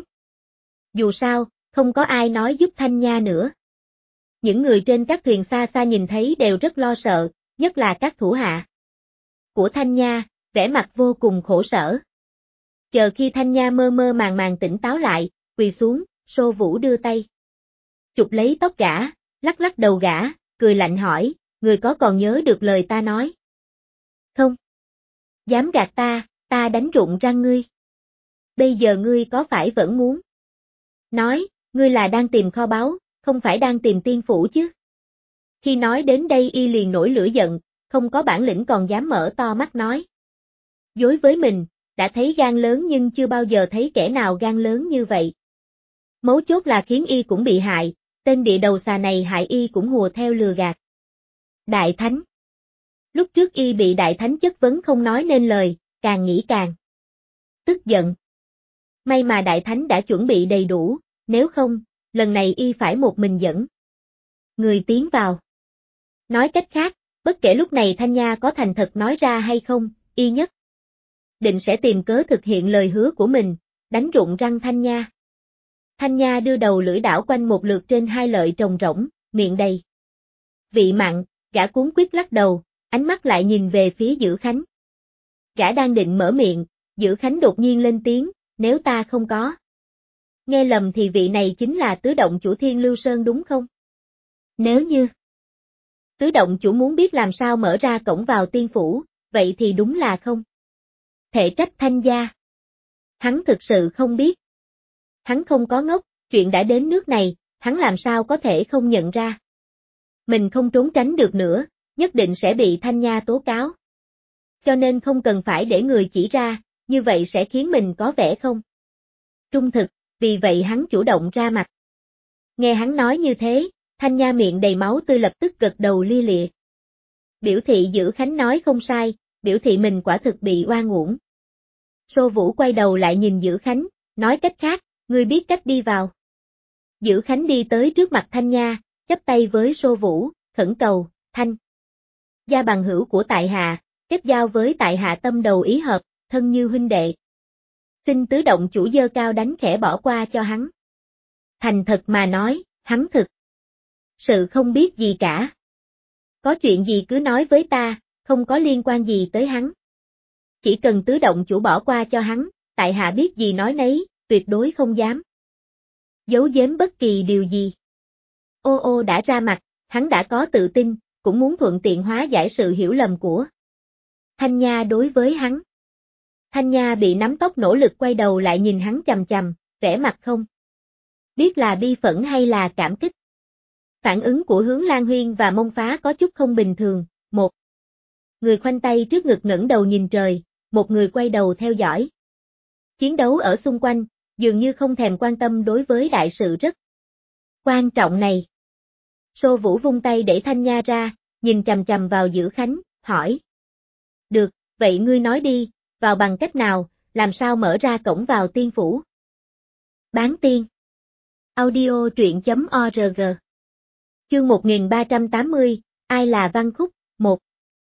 Dù sao, không có ai nói giúp Thanh Nha nữa. Những người trên các thuyền xa xa nhìn thấy đều rất lo sợ, nhất là các thủ hạ của Thanh Nha, vẻ mặt vô cùng khổ sở. Chờ khi Thanh Nha mơ mơ màng màng tỉnh táo lại, quỳ xuống, Sô Vũ đưa tay chụp lấy tóc gã, lắc lắc đầu gã, cười lạnh hỏi, người có còn nhớ được lời ta nói? Không. Dám gạt ta, ta đánh rụng răng ngươi. Bây giờ ngươi có phải vẫn muốn nói, ngươi là đang tìm kho báu, không phải đang tìm tiên phủ chứ? Khi nói đến đây y liền nổi lửa giận, không có bản lĩnh còn dám mở to mắt nói. Dối với mình, đã thấy gan lớn nhưng chưa bao giờ thấy kẻ nào gan lớn như vậy. Mấu chốt là khiến y cũng bị hại, tên địa đầu xà này hại y cũng hùa theo lừa gạt. Đại Thánh. Lúc trước y bị Đại Thánh chất vấn không nói nên lời, càng nghĩ càng tức giận. May mà Đại Thánh đã chuẩn bị đầy đủ, nếu không, lần này y phải một mình dẫn người tiến vào. Nói cách khác, bất kể lúc này Thanh Nha có thành thật nói ra hay không, y nhất định sẽ tìm cớ thực hiện lời hứa của mình, đánh rụng răng Thanh Nha. Thanh Nha đưa đầu lưỡi đảo quanh một lượt trên hai lợi trồng rỗng, miệng đầy vị mặn, gã cuống quýt lắc đầu, ánh mắt lại nhìn về phía Dữ Khánh. Gã đang định mở miệng, Dữ Khánh đột nhiên lên tiếng, nếu ta không có nghe lầm thì vị này chính là tứ động chủ Thiên Lưu Sơn đúng không? Nếu như tứ động chủ muốn biết làm sao mở ra cổng vào tiên phủ, vậy thì đúng là không thể trách Thanh gia. Hắn thực sự không biết. Hắn không có ngốc, chuyện đã đến nước này, hắn làm sao có thể không nhận ra. Mình không trốn tránh được nữa, nhất định sẽ bị Thanh Nha tố cáo. Cho nên không cần phải để người chỉ ra, như vậy sẽ khiến mình có vẻ không trung thực, vì vậy hắn chủ động ra mặt. Nghe hắn nói như thế, Thanh Nha miệng đầy máu tươi lập tức gật đầu lia lịa. Biểu thị Dữ Khánh nói không sai, biểu thị mình quả thực bị oan uổng. Sô Vũ quay đầu lại nhìn Dữ Khánh, nói cách khác, ngươi biết cách đi vào. Dữ Khánh đi tới trước mặt Thanh Nha, chắp tay với Sô Vũ, khẩn cầu, Thanh gia bằng hữu của tại hạ, kết giao với tại hạ tâm đầu ý hợp, thân như huynh đệ. Xin tứ động chủ dơ cao đánh khẽ bỏ qua cho hắn. Thành thật mà nói, hắn thực sự không biết gì cả. Có chuyện gì cứ nói với ta, không có liên quan gì tới hắn. Chỉ cần tứ động chủ bỏ qua cho hắn, tại hạ biết gì nói nấy, tuyệt đối không dám giấu giếm bất kỳ điều gì. Ô ô đã ra mặt, hắn đã có tự tin, cũng muốn thuận tiện hóa giải sự hiểu lầm của Thanh Nha đối với hắn. Thanh Nha bị nắm tóc nỗ lực quay đầu lại nhìn hắn chằm chằm, vẻ mặt không biết là bi phẫn hay là cảm kích. Phản ứng của Hướng Lan Huyên và Mông Phá có chút không bình thường, một người khoanh tay trước ngực ngẩng đầu nhìn trời, một người quay đầu theo dõi. Chiến đấu ở xung quanh, dường như không thèm quan tâm đối với đại sự rất quan trọng này. Sô Vũ vung tay để Thanh Nha ra, nhìn chằm chằm vào Dữ Khánh, hỏi. Được, vậy ngươi nói đi, vào bằng cách nào, làm sao mở ra cổng vào tiên phủ? Bán tiên. Audio truyện.org. Chương 1380, ai là Văn Khúc, 1.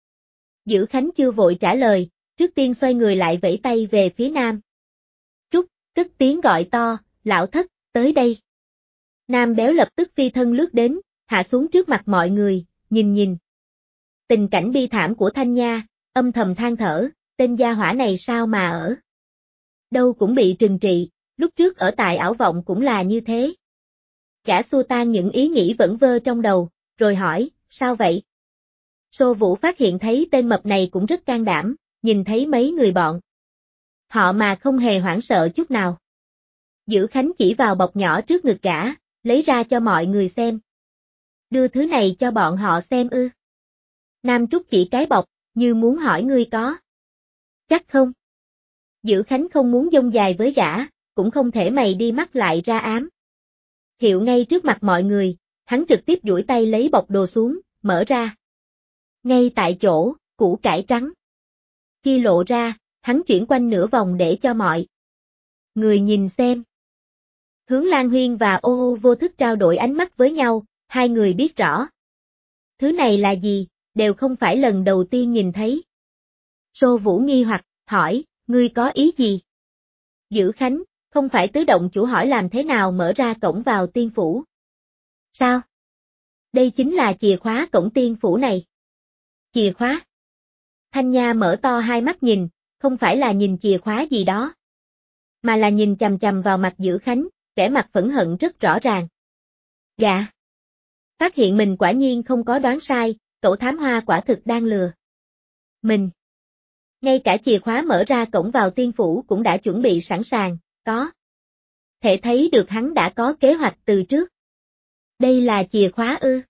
Dữ Khánh chưa vội trả lời, trước tiên xoay người lại vẫy tay về phía Nam. Trúc, cất tiếng gọi to, lão thất, tới đây. Nam béo lập tức phi thân lướt đến, hạ xuống trước mặt mọi người, nhìn. Tình cảnh bi thảm của Thanh Nha, âm thầm than thở, tên gia hỏa này sao mà ở đâu cũng bị trừng trị, lúc trước ở tại ảo vọng cũng là như thế. Gã xua tan những ý nghĩ vẩn vơ trong đầu, rồi hỏi, sao vậy? Sô Vũ phát hiện thấy tên mập này cũng rất can đảm, nhìn thấy mấy người bọn họ mà không hề hoảng sợ chút nào. Dữ Khánh chỉ vào bọc nhỏ trước ngực gã, lấy ra cho mọi người xem. Đưa thứ này cho bọn họ xem ư? Nam Trúc chỉ cái bọc, như muốn hỏi ngươi có chắc không? Dữ Khánh không muốn dông dài với gã, cũng không thể mày đi mắt lại ra ám. Hiệu ngay trước mặt mọi người, hắn trực tiếp duỗi tay lấy bọc đồ xuống, mở ra. Ngay tại chỗ, củ cải trắng. Khi lộ ra, hắn chuyển quanh nửa vòng để cho mọi người nhìn xem. Hướng Lan Huyên và Ô Ô vô thức trao đổi ánh mắt với nhau, hai người biết rõ. Thứ này là gì, đều không phải lần đầu tiên nhìn thấy. Sô Vũ nghi hoặc, hỏi, ngươi có ý gì? Dữ Khánh, không phải tứ động chủ hỏi làm thế nào mở ra cổng vào tiên phủ. Sao? Đây chính là chìa khóa cổng tiên phủ này. Chìa khóa? Thanh Nha mở to hai mắt nhìn, không phải là nhìn chìa khóa gì đó, mà là nhìn chằm chằm vào mặt Dữ Khánh, vẻ mặt phẫn hận rất rõ ràng. Gã phát hiện mình quả nhiên không có đoán sai, cậu thám hoa quả thực đang lừa mình. Ngay cả chìa khóa mở ra cổng vào tiên phủ cũng đã chuẩn bị sẵn sàng, có thể thấy được hắn đã có kế hoạch từ trước. Đây là chìa khóa ư?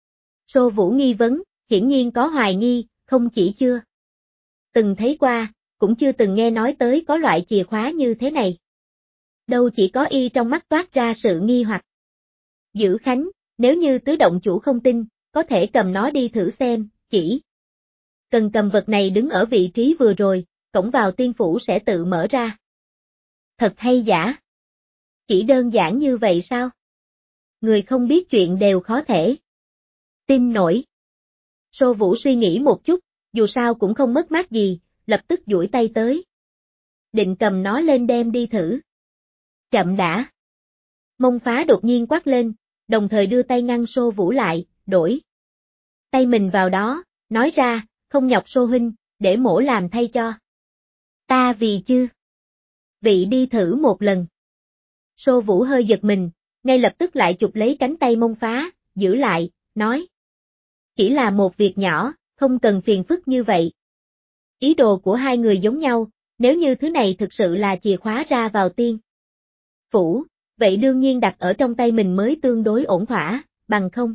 Sô Vũ nghi vấn, hiển nhiên có hoài nghi, không chỉ chưa từng thấy qua, cũng chưa từng nghe nói tới có loại chìa khóa như thế này. Đâu chỉ có y trong mắt toát ra sự nghi hoặc. Dữ Khánh, nếu như tứ động chủ không tin, có thể cầm nó đi thử xem, chỉ cần cầm vật này đứng ở vị trí vừa rồi, cổng vào tiên phủ sẽ tự mở ra. Thật hay giả? Chỉ đơn giản như vậy sao? Người không biết chuyện đều khó thể tin nổi. Sô Vũ suy nghĩ một chút, dù sao cũng không mất mát gì, lập tức duỗi tay tới. Định cầm nó lên đem đi thử. Chậm đã. Mông Phá đột nhiên quát lên, đồng thời đưa tay ngăn Sô Vũ lại, đổi tay mình vào đó, nói ra, không nhọc Sô huynh, để mổ làm thay cho. Ta vì chứ. Vị đi thử một lần. Sô Vũ hơi giật mình, ngay lập tức lại chụp lấy cánh tay Mông Phá, giữ lại, nói. Chỉ là một việc nhỏ, không cần phiền phức như vậy. Ý đồ của hai người giống nhau, nếu như thứ này thực sự là chìa khóa ra vào tiên phủ, vậy đương nhiên đặt ở trong tay mình mới tương đối ổn thỏa, bằng không.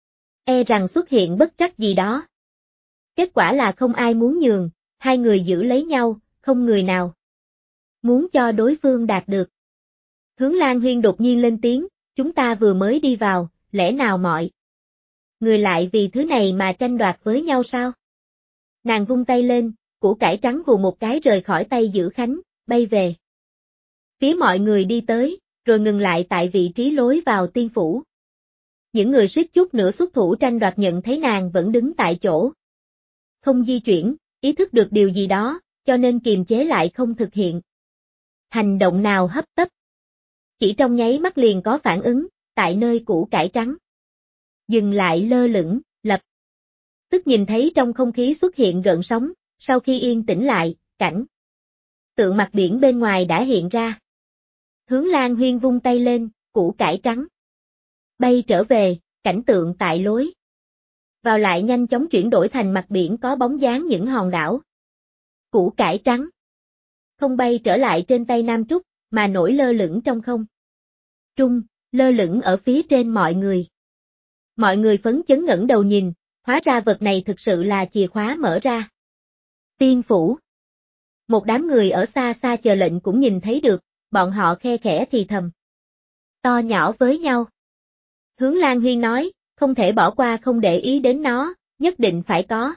E rằng xuất hiện bất trắc gì đó. Kết quả là không ai muốn nhường, hai người giữ lấy nhau, không người nào muốn cho đối phương đạt được. Hướng Lan Huyên đột nhiên lên tiếng, chúng ta vừa mới đi vào, lẽ nào mọi người lại vì thứ này mà tranh đoạt với nhau sao? Nàng vung tay lên, củ cải trắng vù một cái rời khỏi tay Dữ Khánh, bay về phía mọi người đi tới, rồi ngừng lại tại vị trí lối vào tiên phủ. Những người suýt chút nữa xuất thủ tranh đoạt nhận thấy nàng vẫn đứng tại chỗ. Không di chuyển, ý thức được điều gì đó, cho nên kiềm chế lại không thực hiện hành động nào hấp tấp. Chỉ trong nháy mắt liền có phản ứng, tại nơi củ cải trắng. Dừng lại lơ lửng, lập tức nhìn thấy trong không khí xuất hiện gợn sóng, sau khi yên tĩnh lại, cảnh tượng mặt biển bên ngoài đã hiện ra. Hướng Lan Huyên vung tay lên, củ cải trắng bay trở về, cảnh tượng tại lối vào lại nhanh chóng chuyển đổi thành mặt biển có bóng dáng những hòn đảo. Củ cải trắng không bay trở lại trên tay Nam Trúc, mà nổi lơ lửng trong không trung, lơ lửng ở phía trên mọi người. Mọi người phấn chấn ngẩng đầu nhìn, hóa ra vật này thực sự là chìa khóa mở ra tiên phủ. Một đám người ở xa xa chờ lệnh cũng nhìn thấy được, bọn họ khe khẽ thì thầm to nhỏ với nhau. Hướng Lan Huyên nói, không thể bỏ qua không để ý đến nó, nhất định phải có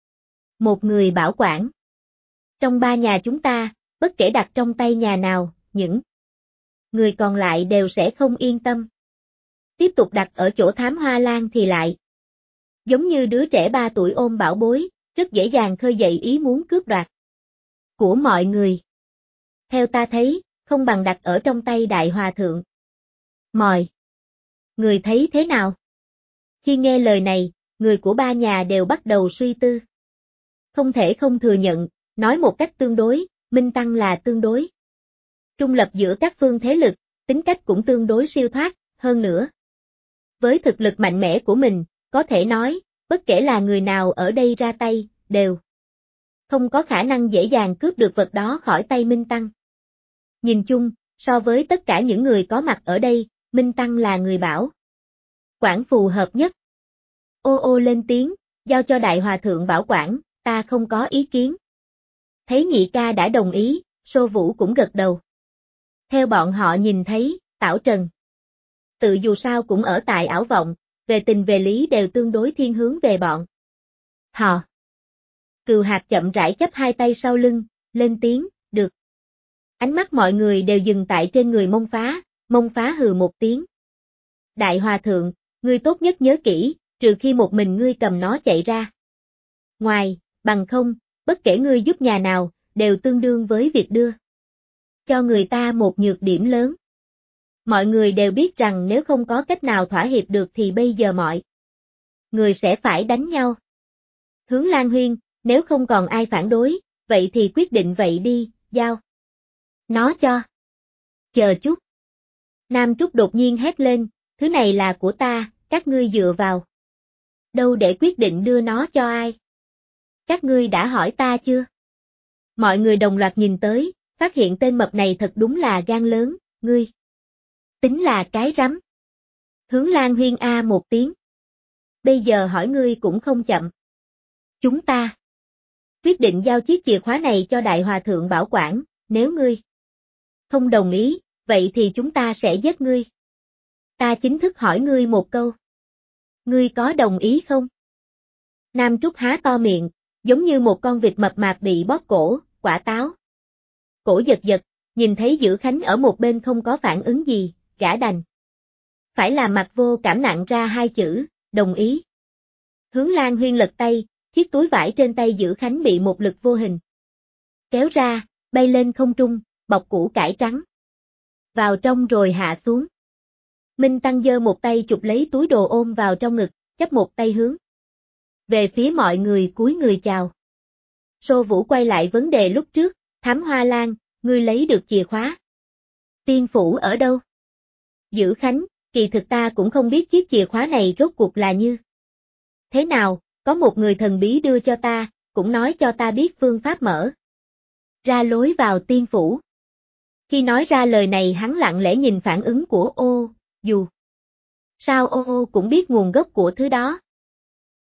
một người bảo quản. Trong ba nhà chúng ta, bất kể đặt trong tay nhà nào, những người còn lại đều sẽ không yên tâm. Tiếp tục đặt ở chỗ Thám Hoa Lan thì lại giống như đứa trẻ 3 tuổi ôm bảo bối, rất dễ dàng khơi dậy ý muốn cướp đoạt của mọi người. Theo ta thấy, không bằng đặt ở trong tay Đại Hòa Thượng. Mọi người thấy thế nào? Khi nghe lời này, người của ba nhà đều bắt đầu suy tư. Không thể không thừa nhận, nói một cách tương đối, Minh Tăng là tương đối trung lập giữa các phương thế lực, tính cách cũng tương đối siêu thoát, hơn nữa. Với thực lực mạnh mẽ của mình, có thể nói, bất kể là người nào ở đây ra tay, đều không có khả năng dễ dàng cướp được vật đó khỏi tay Minh Tăng. Nhìn chung, so với tất cả những người có mặt ở đây, Minh Tăng là người bảo quản phù hợp nhất. Ô ô lên tiếng, giao cho Đại Hòa Thượng bảo quản, ta không có ý kiến. Thấy nhị ca đã đồng ý, Sô Vũ cũng gật đầu. Theo bọn họ nhìn thấy, Tảo Trần tự dù sao cũng ở tại ảo vọng, về tình về lý đều tương đối thiên hướng về bọn họ. Cừu Hạc chậm rãi chắp hai tay sau lưng, lên tiếng, được. Ánh mắt mọi người đều dừng tại trên người Mông Phá hừ một tiếng. Đại Hòa Thượng, ngươi tốt nhất nhớ kỹ, trừ khi một mình ngươi cầm nó chạy ra. Ngoài, bằng không, bất kể ngươi giúp nhà nào, đều tương đương với việc đưa cho người ta một nhược điểm lớn. Mọi người đều biết rằng nếu không có cách nào thỏa hiệp được thì bây giờ mọi người sẽ phải đánh nhau. Hướng Lan Huyên, nếu không còn ai phản đối, vậy thì quyết định vậy đi, giao nó cho. Chờ chút. Nam Trúc đột nhiên hét lên, thứ này là của ta, các ngươi dựa vào đâu để quyết định đưa nó cho ai? Các ngươi đã hỏi ta chưa? Mọi người đồng loạt nhìn tới, phát hiện tên mập này thật đúng là gan lớn, ngươi. Tính là cái rắm. Hướng Lan Huyên a một tiếng. Bây giờ hỏi ngươi cũng không chậm. Chúng ta quyết định giao chiếc chìa khóa này cho Đại Hòa Thượng bảo quản, nếu ngươi không đồng ý, vậy thì chúng ta sẽ giết ngươi. Ta chính thức hỏi ngươi một câu. Ngươi có đồng ý không? Nam Trúc há to miệng, giống như một con vịt mập mạp bị bóp cổ, quả táo. Cổ giật giật, nhìn thấy Dữ Khánh ở một bên không có phản ứng gì, gã đành phải làm mặt vô cảm nặng ra hai chữ, đồng ý. Hướng Lan Huyên lật tay, chiếc túi vải trên tay Dữ Khánh bị một lực vô hình kéo ra, bay lên không trung, bọc củ cải trắng vào trong rồi hạ xuống. Minh Tăng giơ một tay chụp lấy túi đồ ôm vào trong ngực, chắp một tay hướng về phía mọi người cúi người chào. Sô Vũ quay lại vấn đề lúc trước, Thám Hoa Lan, ngươi lấy được chìa khóa tiên phủ ở đâu? Dữ Khánh, kỳ thực ta cũng không biết chiếc chìa khóa này rốt cuộc là như thế nào, có một người thần bí đưa cho ta, cũng nói cho ta biết phương pháp mở ra lối vào tiên phủ. Khi nói ra lời này hắn lặng lẽ nhìn phản ứng của ô, dù sao ô cũng biết nguồn gốc của thứ đó.